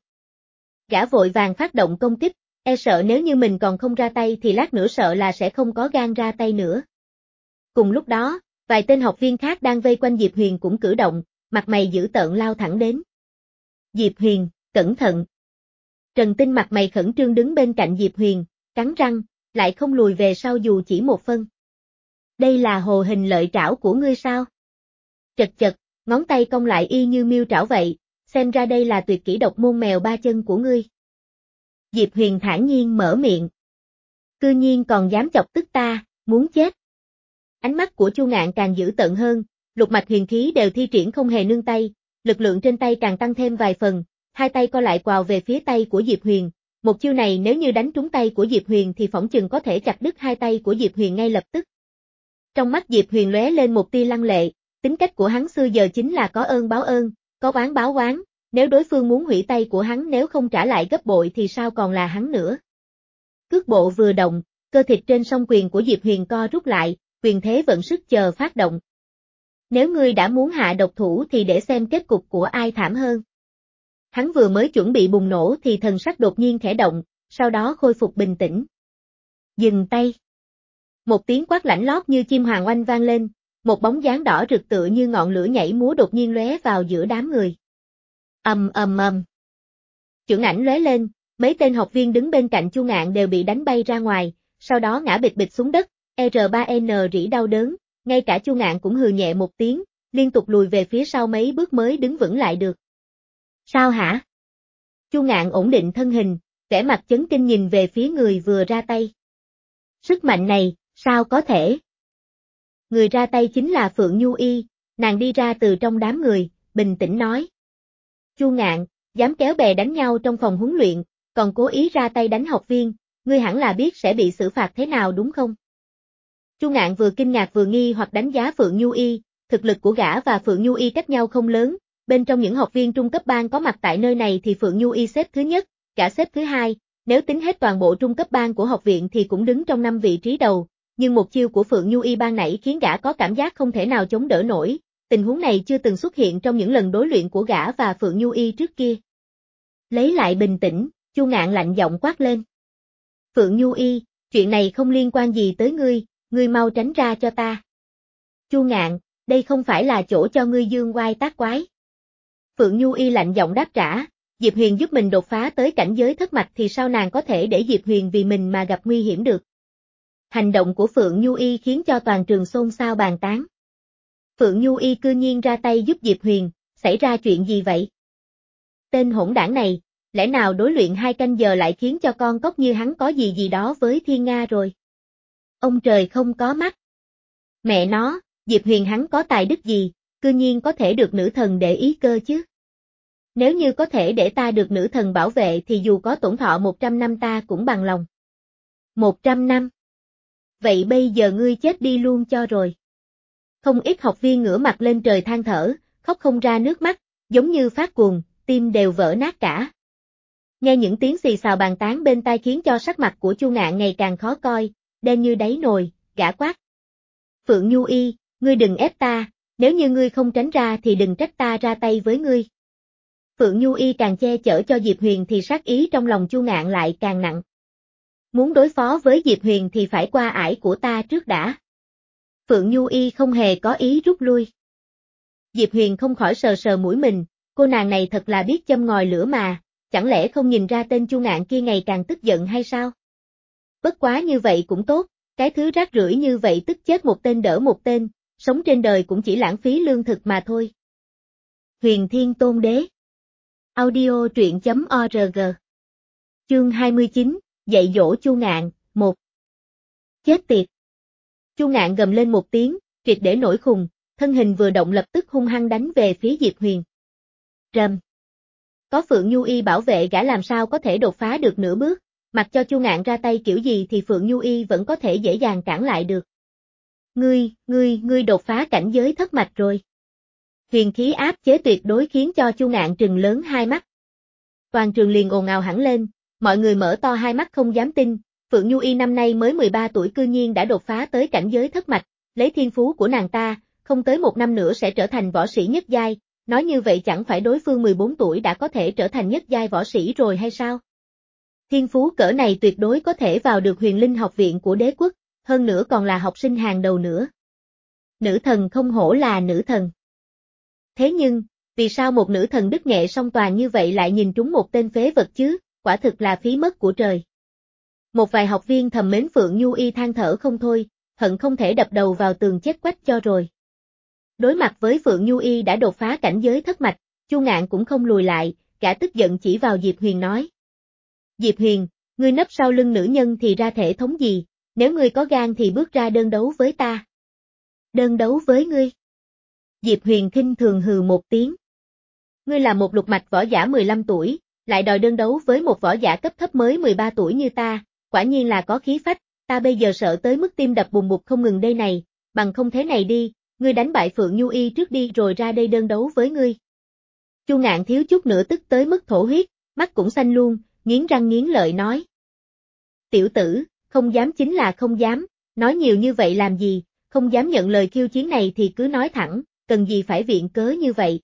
Gã vội vàng phát động công kích, e sợ nếu như mình còn không ra tay thì lát nữa sợ là sẽ không có gan ra tay nữa. Cùng lúc đó, vài tên học viên khác đang vây quanh Diệp Huyền cũng cử động, mặt mày dữ tợn lao thẳng đến. Diệp Huyền, cẩn thận. Trần Tinh mặt mày khẩn trương đứng bên cạnh Diệp Huyền, cắn răng, lại không lùi về sau dù chỉ một phân. Đây là hồ hình lợi trảo của ngươi sao? Chật chật, ngón tay cong lại y như miêu trảo vậy, xem ra đây là tuyệt kỹ độc môn mèo ba chân của ngươi. Diệp Huyền thản nhiên mở miệng. Cư nhiên còn dám chọc tức ta, muốn chết. Ánh mắt của Chu Ngạn càng dữ tợn hơn, lục mạch huyền khí đều thi triển không hề nương tay, lực lượng trên tay càng tăng thêm vài phần, hai tay co lại quào về phía tay của Diệp Huyền. Một chiêu này nếu như đánh trúng tay của Diệp Huyền thì phỏng chừng có thể chặt đứt hai tay của Diệp Huyền ngay lập tức. Trong mắt Diệp Huyền lóe lên một tia lăng lệ, tính cách của hắn xưa giờ chính là có ơn báo ơn, có oán báo oán, nếu đối phương muốn hủy tay của hắn nếu không trả lại gấp bội thì sao còn là hắn nữa. Cước bộ vừa động, cơ thịt trên song quyền của Diệp Huyền co rút lại, quyền thế vận sức chờ phát động. Nếu ngươi đã muốn hạ độc thủ thì để xem kết cục của ai thảm hơn. Hắn vừa mới chuẩn bị bùng nổ thì thần sắc đột nhiên khẽ động, sau đó khôi phục bình tĩnh. Dừng tay. Một tiếng quát lãnh lót như chim hoàng oanh vang lên, một bóng dáng đỏ rực tựa như ngọn lửa nhảy múa đột nhiên lóe vào giữa đám người. Ầm ầm ầm. Chưởng ảnh lóe lên, mấy tên học viên đứng bên cạnh Chu Ngạn đều bị đánh bay ra ngoài, sau đó ngã bịch bịch xuống đất, R ba N rỉ đau đớn, ngay cả Chu Ngạn cũng hừ nhẹ một tiếng, liên tục lùi về phía sau mấy bước mới đứng vững lại được. Sao hả? Chu Ngạn ổn định thân hình, vẻ mặt chấn kinh nhìn về phía người vừa ra tay. Sức mạnh này, sao có thể? Người ra tay chính là Phượng Nhu Y, nàng đi ra từ trong đám người, bình tĩnh nói. Chu Ngạn, dám kéo bè đánh nhau trong phòng huấn luyện, còn cố ý ra tay đánh học viên, ngươi hẳn là biết sẽ bị xử phạt thế nào đúng không? Chu Ngạn vừa kinh ngạc vừa nghi hoặc đánh giá Phượng Nhu Y, thực lực của gã và Phượng Nhu Y cách nhau không lớn, bên trong những học viên trung cấp ban có mặt tại nơi này thì Phượng Nhu Y xếp thứ nhất, gã xếp thứ hai, nếu tính hết toàn bộ trung cấp ban của học viện thì cũng đứng trong năm vị trí đầu, nhưng một chiêu của Phượng Nhu Y ban nãy khiến gã có cảm giác không thể nào chống đỡ nổi, tình huống này chưa từng xuất hiện trong những lần đối luyện của gã và Phượng Nhu Y trước kia. Lấy lại bình tĩnh, Chu Ngạn lạnh giọng quát lên. Phượng Nhu Y, chuyện này không liên quan gì tới ngươi, ngươi mau tránh ra cho ta. Chu Ngạn, đây không phải là chỗ cho ngươi dương oai tác quái. Phượng Nhu Y lạnh giọng đáp trả, Diệp Huyền giúp mình đột phá tới cảnh giới thất mạch thì sao nàng có thể để Diệp Huyền vì mình mà gặp nguy hiểm được. Hành động của Phượng Nhu Y khiến cho toàn trường xôn xao bàn tán. Phượng Nhu Y cư nhiên ra tay giúp Diệp Huyền, xảy ra chuyện gì vậy? Tên hỗn đảng này, lẽ nào đối luyện hai canh giờ lại khiến cho con cóc như hắn có gì gì đó với Thiên Nga rồi? Ông trời không có mắt. Mẹ nó, Diệp Huyền hắn có tài đức gì, cư nhiên có thể được nữ thần để ý cơ chứ? Nếu như có thể để ta được nữ thần bảo vệ thì dù có tổn thọ một trăm năm ta cũng bằng lòng. một trăm năm? Vậy bây giờ ngươi chết đi luôn cho rồi. Không ít học viên ngửa mặt lên trời than thở, khóc không ra nước mắt, giống như phát cuồng, tim đều vỡ nát cả. Nghe những tiếng xì xào bàn tán bên tai khiến cho sắc mặt của Chu Ngạn ngày càng khó coi, đen như đáy nồi, gã quát. Phượng Nhu Y, ngươi đừng ép ta, nếu như ngươi không tránh ra thì đừng trách ta ra tay với ngươi. Phượng Nhu Y càng che chở cho Diệp Huyền thì sát ý trong lòng Chu Ngạn lại càng nặng. Muốn đối phó với Diệp Huyền thì phải qua ải của ta trước đã. Phượng Nhu Y không hề có ý rút lui. Diệp Huyền không khỏi sờ sờ mũi mình, cô nàng này thật là biết châm ngòi lửa mà, chẳng lẽ không nhìn ra tên Chu Ngạn kia ngày càng tức giận hay sao? Bất quá như vậy cũng tốt, cái thứ rác rưởi như vậy tức chết một tên đỡ một tên, sống trên đời cũng chỉ lãng phí lương thực mà thôi. Huyền Thiên Tôn Đế. Audio truyện chấm org. Chương hai mươi chín, dạy dỗ Chu Ngạn, một. Chết tiệt. Chu Ngạn gầm lên một tiếng, triệt để nổi khùng, thân hình vừa động lập tức hung hăng đánh về phía Diệp Huyền. Rầm. Có Phượng Nhu Y bảo vệ gã làm sao có thể đột phá được nửa bước, mặc cho Chu Ngạn ra tay kiểu gì thì Phượng Nhu Y vẫn có thể dễ dàng cản lại được. Ngươi, ngươi, ngươi đột phá cảnh giới thất mạch rồi. Huyền khí áp chế tuyệt đối khiến cho Chu Ngạn trừng lớn hai mắt. Toàn trường liền ồn ào hẳn lên, mọi người mở to hai mắt không dám tin, Phượng Nhu Y năm nay mới mười ba tuổi cư nhiên đã đột phá tới cảnh giới thất mạch, lấy thiên phú của nàng ta, không tới một năm nữa sẽ trở thành võ sĩ nhất giai, nói như vậy chẳng phải đối phương mười bốn tuổi đã có thể trở thành nhất giai võ sĩ rồi hay sao? Thiên phú cỡ này tuyệt đối có thể vào được Huyền Linh học viện của đế quốc, hơn nữa còn là học sinh hàng đầu nữa. Nữ thần không hổ là nữ thần. Thế nhưng, vì sao một nữ thần đức nghệ song toàn như vậy lại nhìn trúng một tên phế vật chứ, quả thực là phí mất của trời. Một vài học viên thầm mến Phượng Nhu Y than thở không thôi, hận không thể đập đầu vào tường chết quách cho rồi. Đối mặt với Phượng Nhu Y đã đột phá cảnh giới thất mạch, Chu Ngạn cũng không lùi lại, gã tức giận chỉ vào Diệp Huyền nói. Diệp Huyền, ngươi nấp sau lưng nữ nhân thì ra thể thống gì, nếu ngươi có gan thì bước ra đơn đấu với ta. Đơn đấu với ngươi? Diệp Huyền khinh thường hừ một tiếng. Ngươi là một lục mạch võ giả mười lăm tuổi, lại đòi đơn đấu với một võ giả cấp thấp mới mười ba tuổi như ta, quả nhiên là có khí phách, ta bây giờ sợ tới mức tim đập bùng bụt không ngừng đây này, bằng không thế này đi, ngươi đánh bại Phượng Nhu Y trước đi rồi ra đây đơn đấu với ngươi. Chu Ngạn thiếu chút nữa tức tới mức thổ huyết, mắt cũng xanh luôn, nghiến răng nghiến lợi nói. Tiểu tử, không dám chính là không dám, nói nhiều như vậy làm gì, không dám nhận lời khiêu chiến này thì cứ nói thẳng, cần gì phải viện cớ như vậy.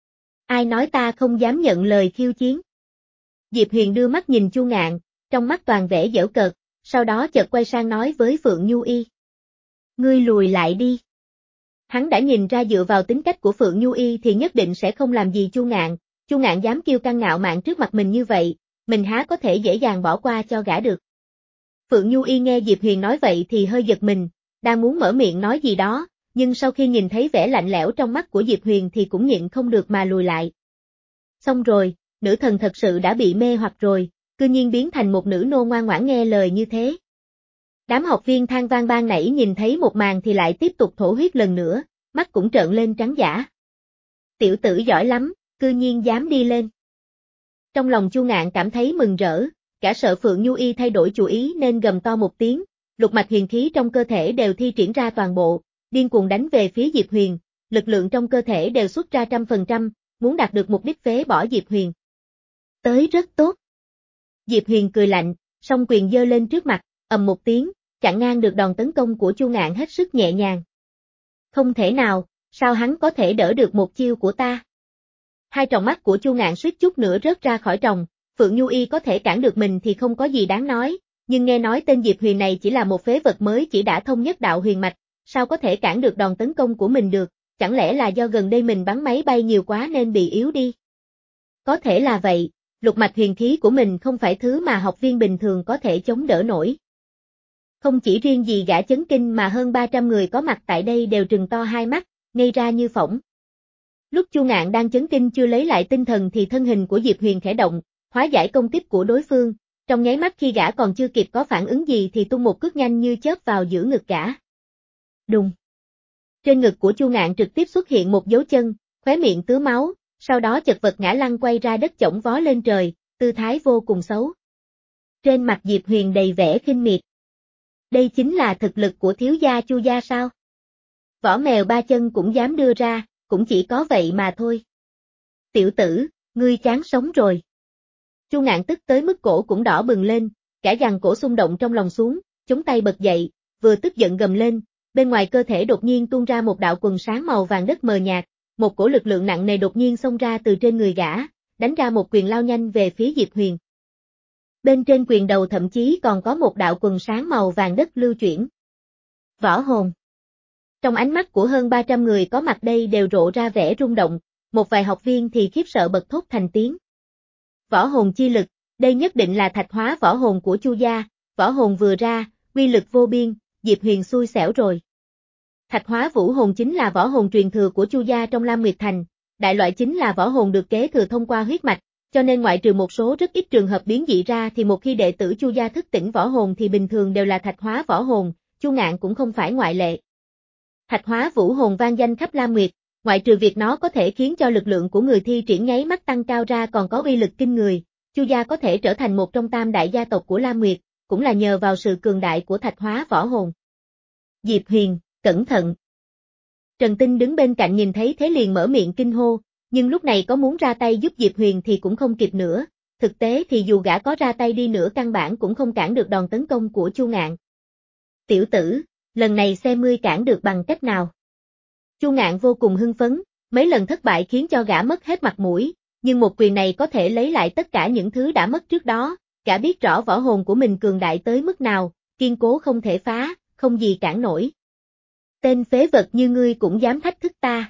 Ai nói ta không dám nhận lời khiêu chiến? Diệp Huyền đưa mắt nhìn Chu Ngạn, trong mắt toàn vẻ giễu cợt, sau đó chợt quay sang nói với Phượng Nhu Y. Ngươi lùi lại đi. Hắn đã nhìn ra dựa vào tính cách của Phượng Nhu Y thì nhất định sẽ không làm gì Chu Ngạn, Chu Ngạn dám kiêu căng ngạo mạn trước mặt mình như vậy, mình há có thể dễ dàng bỏ qua cho gã được. Phượng Nhu Y nghe Diệp Huyền nói vậy thì hơi giật mình, đang muốn mở miệng nói gì đó, nhưng sau khi nhìn thấy vẻ lạnh lẽo trong mắt của Diệp Huyền thì cũng nhịn không được mà lùi lại. Xong rồi, nữ thần thật sự đã bị mê hoặc rồi, cư nhiên biến thành một nữ nô ngoan ngoãn nghe lời như thế. Đám học viên Than Vang ban nãy nhìn thấy một màn thì lại tiếp tục thổ huyết lần nữa, mắt cũng trợn lên trắng dã. Tiểu tử giỏi lắm, cư nhiên dám đi lên. Trong lòng Chu Ngạn cảm thấy mừng rỡ, cả sợ Phượng Nhu Y thay đổi chủ ý nên gầm to một tiếng, lục mạch huyền khí trong cơ thể đều thi triển ra toàn bộ, điên cuồng đánh về phía Diệp Huyền, lực lượng trong cơ thể đều xuất ra trăm phần trăm, muốn đạt được mục đích phế bỏ Diệp Huyền. Tới rất tốt. Diệp Huyền cười lạnh, song quyền giơ lên trước mặt, ầm một tiếng, chặn ngang được đòn tấn công của Chu Ngạn hết sức nhẹ nhàng. Không thể nào, sao hắn có thể đỡ được một chiêu của ta? Hai tròng mắt của Chu Ngạn suýt chút nữa rớt ra khỏi tròng, Phượng Nhu Y có thể cản được mình thì không có gì đáng nói, nhưng nghe nói tên Diệp Huyền này chỉ là một phế vật mới chỉ đã thông nhất đạo huyền mạch, sao có thể cản được đòn tấn công của mình được, chẳng lẽ là do gần đây mình bắn máy bay nhiều quá nên bị yếu đi? Có thể là vậy, lục mạch huyền khí của mình không phải thứ mà học viên bình thường có thể chống đỡ nổi. Không chỉ riêng gì gã chấn kinh mà hơn ba trăm người có mặt tại đây đều trừng to hai mắt, ngây ra như phỗng. Lúc Chu Ngạn đang chấn kinh chưa lấy lại tinh thần thì thân hình của Diệp Huyền khẽ động, hóa giải công kích của đối phương, trong nháy mắt khi gã còn chưa kịp có phản ứng gì thì tung một cước nhanh như chớp vào giữa ngực gã. Đùng. Trên ngực của Chu Ngạn trực tiếp xuất hiện một dấu chân, khóe miệng tứa máu, sau đó chật vật ngã lăn quay ra đất chổng vó lên trời, tư thái vô cùng xấu. Trên mặt Diệp Huyền đầy vẻ khinh miệt. Đây chính là thực lực của thiếu gia Chu gia sao? Võ mèo ba chân cũng dám đưa ra, cũng chỉ có vậy mà thôi. Tiểu tử, ngươi chán sống rồi. Chu Ngạn tức tới mức cổ cũng đỏ bừng lên, cả dàn cổ xung động trong lòng xuống, chống tay bật dậy, vừa tức giận gầm lên, bên ngoài cơ thể đột nhiên tuôn ra một đạo quần sáng màu vàng đất mờ nhạt, một cổ lực lượng nặng nề đột nhiên xông ra từ trên người gã, đánh ra một quyền lao nhanh về phía Diệp Huyền. Bên trên quyền đầu thậm chí còn có một đạo quần sáng màu vàng đất lưu chuyển. Võ hồn. Trong ánh mắt của hơn ba trăm người có mặt đây đều rộ ra vẻ rung động, một vài học viên thì khiếp sợ bật thốt thành tiếng. Võ hồn chi lực, đây nhất định là thạch hóa võ hồn của Chu gia, võ hồn vừa ra, uy lực vô biên, Diệp Huyền xui xẻo rồi. Thạch hóa vũ hồn chính là võ hồn truyền thừa của Chu gia trong Lam Nguyệt Thành, đại loại chính là võ hồn được kế thừa thông qua huyết mạch, cho nên ngoại trừ một số rất ít trường hợp biến dị ra thì một khi đệ tử Chu gia thức tỉnh võ hồn thì bình thường đều là thạch hóa võ hồn, Chu Ngạn cũng không phải ngoại lệ. Thạch hóa vũ hồn vang danh khắp Lam Nguyệt, ngoại trừ việc nó có thể khiến cho lực lượng của người thi triển nháy mắt tăng cao ra còn có uy lực kinh người, Chu gia có thể trở thành một trong tam đại gia tộc của Lam Nguyệt, cũng là nhờ vào sự cường đại của thạch hóa võ hồn. Diệp Huyền, cẩn thận. Trần Tinh đứng bên cạnh nhìn thấy thế liền mở miệng kinh hô, nhưng lúc này có muốn ra tay giúp Diệp Huyền thì cũng không kịp nữa, thực tế thì dù gã có ra tay đi nữa căn bản cũng không cản được đòn tấn công của Chu Ngạn. Tiểu tử, lần này xem ngươi cản được bằng cách nào. Chu Ngạn vô cùng hưng phấn, mấy lần thất bại khiến cho gã mất hết mặt mũi, nhưng một quyền này có thể lấy lại tất cả những thứ đã mất trước đó, gã biết rõ võ hồn của mình cường đại tới mức nào, kiên cố không thể phá, không gì cản nổi. Tên phế vật như ngươi cũng dám thách thức ta.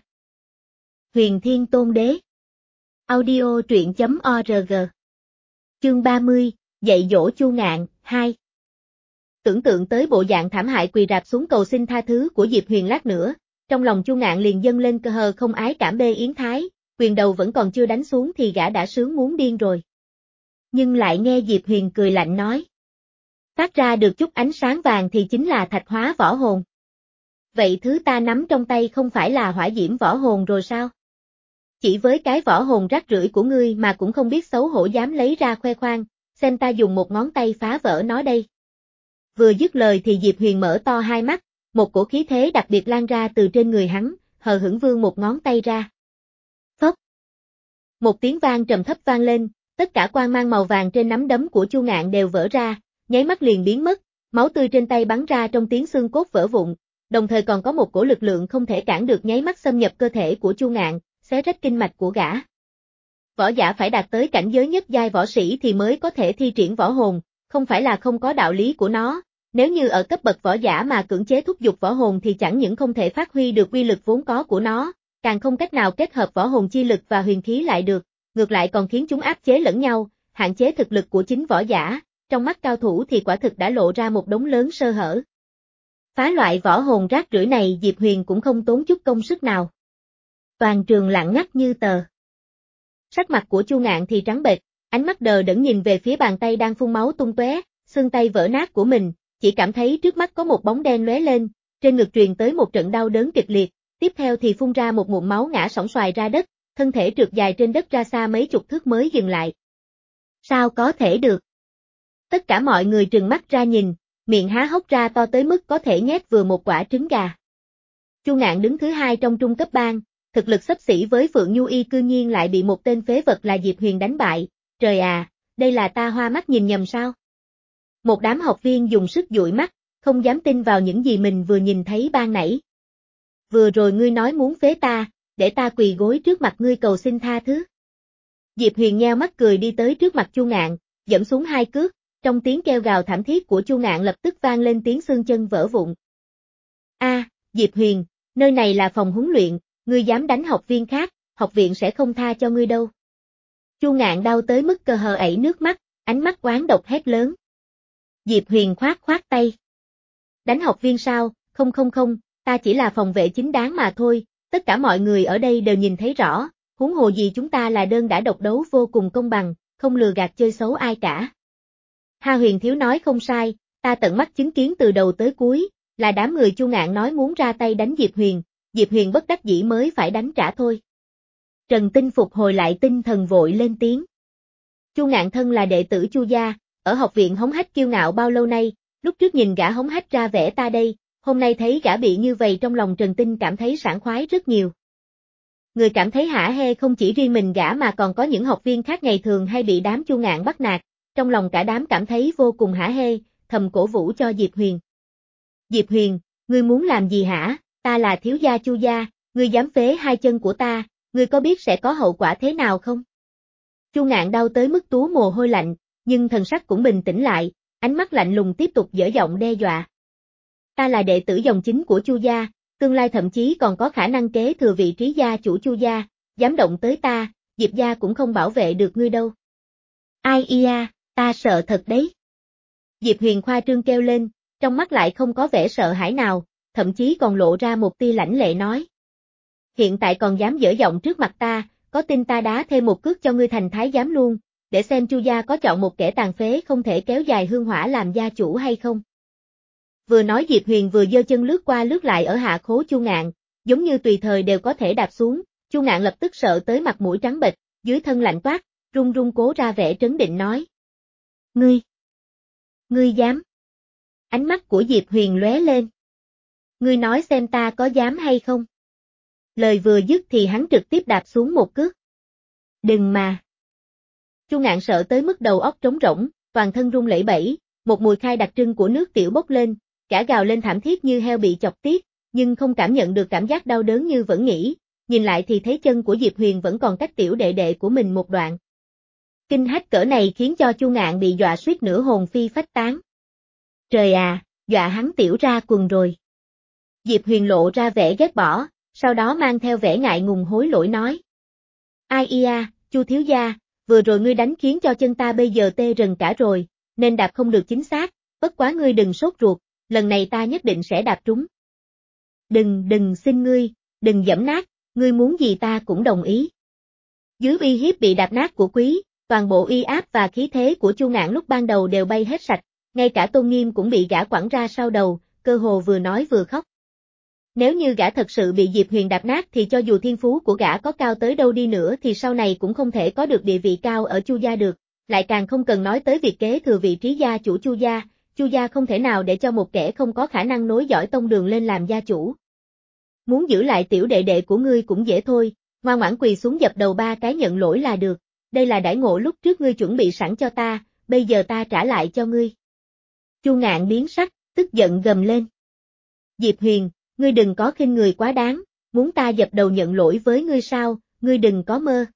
Huyền Thiên Tôn Đế. Audio truyện chấm org. Chương ba mươi, dạy dỗ Chu Ngạn, hai. Tưởng tượng tới bộ dạng thảm hại quỳ rạp xuống cầu xin tha thứ của Diệp Huyền lát nữa, trong lòng Chu Ngạn liền dâng lên cơ hờ không ái cảm bê yến thái, quyền đầu vẫn còn chưa đánh xuống thì gã đã sướng muốn điên rồi. Nhưng lại nghe Diệp Huyền cười lạnh nói. Phát ra được chút ánh sáng vàng thì chính là thạch hóa võ hồn. Vậy thứ ta nắm trong tay không phải là hỏa diễm võ hồn rồi sao? Chỉ với cái võ hồn rác rưởi của ngươi mà cũng không biết xấu hổ dám lấy ra khoe khoang, xem ta dùng một ngón tay phá vỡ nó đây. Vừa dứt lời thì Diệp Huyền mở to hai mắt, một cổ khí thế đặc biệt lan ra từ trên người hắn, hờ hững vươn một ngón tay ra. Phốc. Một tiếng vang trầm thấp vang lên, tất cả quang mang màu vàng trên nắm đấm của Chu Ngạn đều vỡ ra, nháy mắt liền biến mất, máu tươi trên tay bắn ra trong tiếng xương cốt vỡ vụn, đồng thời còn có một cổ lực lượng không thể cản được nháy mắt xâm nhập cơ thể của Chu Ngạn, xé rách kinh mạch của gã. Võ giả phải đạt tới cảnh giới nhất giai võ sĩ thì mới có thể thi triển võ hồn, không phải là không có đạo lý của nó, Nếu như ở cấp bậc võ giả mà cưỡng chế thúc giục võ hồn thì chẳng những không thể phát huy được uy lực vốn có của nó, càng không cách nào kết hợp võ hồn chi lực và huyền khí lại được, ngược lại còn khiến chúng áp chế lẫn nhau, hạn chế thực lực của chính võ giả, trong mắt cao thủ thì quả thực đã lộ ra một đống lớn sơ hở. Phá loại võ hồn rác rưởi này Diệp Huyền cũng không tốn chút công sức nào. Toàn trường lặng ngắt như tờ. Sắc mặt của Chu Ngạn thì trắng bệch, ánh mắt đờ đẫn nhìn về phía bàn tay đang phun máu tung tóe, xương tay vỡ nát của mình, chỉ cảm thấy trước mắt có một bóng đen lóe lên, trên ngực truyền tới một trận đau đớn kịch liệt, tiếp theo thì phun ra một ngụm máu ngã sóng xoài ra đất, thân thể trượt dài trên đất ra xa mấy chục thước mới dừng lại. Sao có thể được? Tất cả mọi người trừng mắt ra nhìn, miệng há hốc ra to tới mức có thể nhét vừa một quả trứng gà. Chu Ngạn đứng thứ hai trong trung cấp bang, thực lực xấp xỉ với Phượng Nhu Y cư nhiên lại bị một tên phế vật là Diệp Huyền đánh bại, trời à, đây là ta hoa mắt nhìn nhầm sao? Một đám học viên dùng sức dụi mắt, không dám tin vào những gì mình vừa nhìn thấy ban nãy. Vừa rồi ngươi nói muốn phế ta, để ta quỳ gối trước mặt ngươi cầu xin tha thứ. Diệp Huyền nheo mắt cười đi tới trước mặt Chu Ngạn, giẫm xuống hai cước, trong tiếng kêu gào thảm thiết của Chu Ngạn lập tức vang lên tiếng xương chân vỡ vụn. A, à, Diệp Huyền, nơi này là phòng huấn luyện, ngươi dám đánh học viên khác, học viện sẽ không tha cho ngươi đâu. Chu Ngạn đau tới mức cơ hờ ảy nước mắt, ánh mắt oán độc hét lớn. Diệp Huyền khoát khoát tay. Đánh học viên sao, không không không, ta chỉ là phòng vệ chính đáng mà thôi, tất cả mọi người ở đây đều nhìn thấy rõ, huống hồ gì chúng ta là đơn đã độc đấu vô cùng công bằng, không lừa gạt chơi xấu ai cả. Ha Huyền thiếu nói không sai, ta tận mắt chứng kiến từ đầu tới cuối, là đám người Chu Ngạn nói muốn ra tay đánh Diệp Huyền, Diệp Huyền bất đắc dĩ mới phải đánh trả thôi. Trần Tinh phục hồi lại tinh thần vội lên tiếng. Chu Ngạn thân là đệ tử Chu gia, ở học viện hống hách kiêu ngạo bao lâu nay, lúc trước nhìn gã hống hách ra vẻ ta đây, hôm nay thấy gã bị như vậy trong lòng Trần Tinh cảm thấy sảng khoái rất nhiều. Người cảm thấy hả hê không chỉ riêng mình gã mà còn có những học viên khác ngày thường hay bị đám Chu Ngạn bắt nạt, trong lòng cả đám cảm thấy vô cùng hả hê, thầm cổ vũ cho Diệp Huyền. Diệp Huyền, ngươi muốn làm gì hả, ta là thiếu gia Chu gia, ngươi dám phế hai chân của ta, ngươi có biết sẽ có hậu quả thế nào không? Chu Ngạn đau tới mức túa mồ hôi lạnh, nhưng thần sắc cũng bình tĩnh lại, ánh mắt lạnh lùng tiếp tục dở giọng đe dọa. Ta là đệ tử dòng chính của Chu gia, tương lai thậm chí còn có khả năng kế thừa vị trí gia chủ Chu gia, dám động tới ta, Diệp gia cũng không bảo vệ được ngươi đâu. Ai ia, ta sợ thật đấy. Diệp Huyền khoa trương kêu lên, trong mắt lại không có vẻ sợ hãi nào, thậm chí còn lộ ra một tia lãnh lệ nói. Hiện tại còn dám dở giọng trước mặt ta, có tin ta đá thêm một cước cho ngươi thành thái giám luôn, để xem Chu gia có chọn một kẻ tàn phế không thể kéo dài hương hỏa làm gia chủ hay không. Vừa nói Diệp Huyền vừa giơ chân lướt qua lướt lại ở hạ khố Chu Ngạn, giống như tùy thời đều có thể đạp xuống, Chu Ngạn lập tức sợ tới mặt mũi trắng bệch, dưới thân lạnh toát, run run cố ra vẻ trấn định nói. Ngươi! Ngươi dám! Ánh mắt của Diệp Huyền lóe lên. Ngươi nói xem ta có dám hay không? Lời vừa dứt thì hắn trực tiếp đạp xuống một cước. Đừng mà! Chu Ngạn sợ tới mức đầu óc trống rỗng, toàn thân run lẩy bẩy, một mùi khai đặc trưng của nước tiểu bốc lên, cả gào lên thảm thiết như heo bị chọc tiết, nhưng không cảm nhận được cảm giác đau đớn như vẫn nghĩ, nhìn lại thì thấy chân của Diệp Huyền vẫn còn cách tiểu đệ đệ của mình một đoạn. Kinh hách cỡ này khiến cho Chu Ngạn bị dọa suýt nửa hồn phi phách tán. Trời à, dọa hắn tiểu ra quần rồi. Diệp Huyền lộ ra vẻ ghét bỏ, sau đó mang theo vẻ ngại ngùng hối lỗi nói. Ai ia, Chu thiếu gia, vừa rồi ngươi đánh khiến cho chân ta bây giờ tê rần cả rồi, nên đạp không được chính xác, bất quá ngươi đừng sốt ruột, lần này ta nhất định sẽ đạp trúng. Đừng, đừng xin ngươi, đừng giẫm nát, ngươi muốn gì ta cũng đồng ý. Dưới uy hiếp bị đạp nát của quý, toàn bộ uy áp và khí thế của Chu Ngạn lúc ban đầu đều bay hết sạch, ngay cả tôn nghiêm cũng bị gã quẳng ra sau đầu, cơ hồ vừa nói vừa khóc. Nếu như gã thật sự bị Diệp Huyền đạp nát thì cho dù thiên phú của gã có cao tới đâu đi nữa thì sau này cũng không thể có được địa vị cao ở Chu gia được, lại càng không cần nói tới việc kế thừa vị trí gia chủ Chu gia, Chu gia không thể nào để cho một kẻ không có khả năng nối dõi tông đường lên làm gia chủ. Muốn giữ lại tiểu đệ đệ của ngươi cũng dễ thôi, ngoan ngoãn quỳ xuống dập đầu ba cái nhận lỗi là được, đây là đãi ngộ lúc trước ngươi chuẩn bị sẵn cho ta, bây giờ ta trả lại cho ngươi. Chu Ngạn biến sắc, tức giận gầm lên. Diệp Huyền, ngươi đừng có khinh người quá đáng, muốn ta dập đầu nhận lỗi với ngươi sao, ngươi đừng có mơ.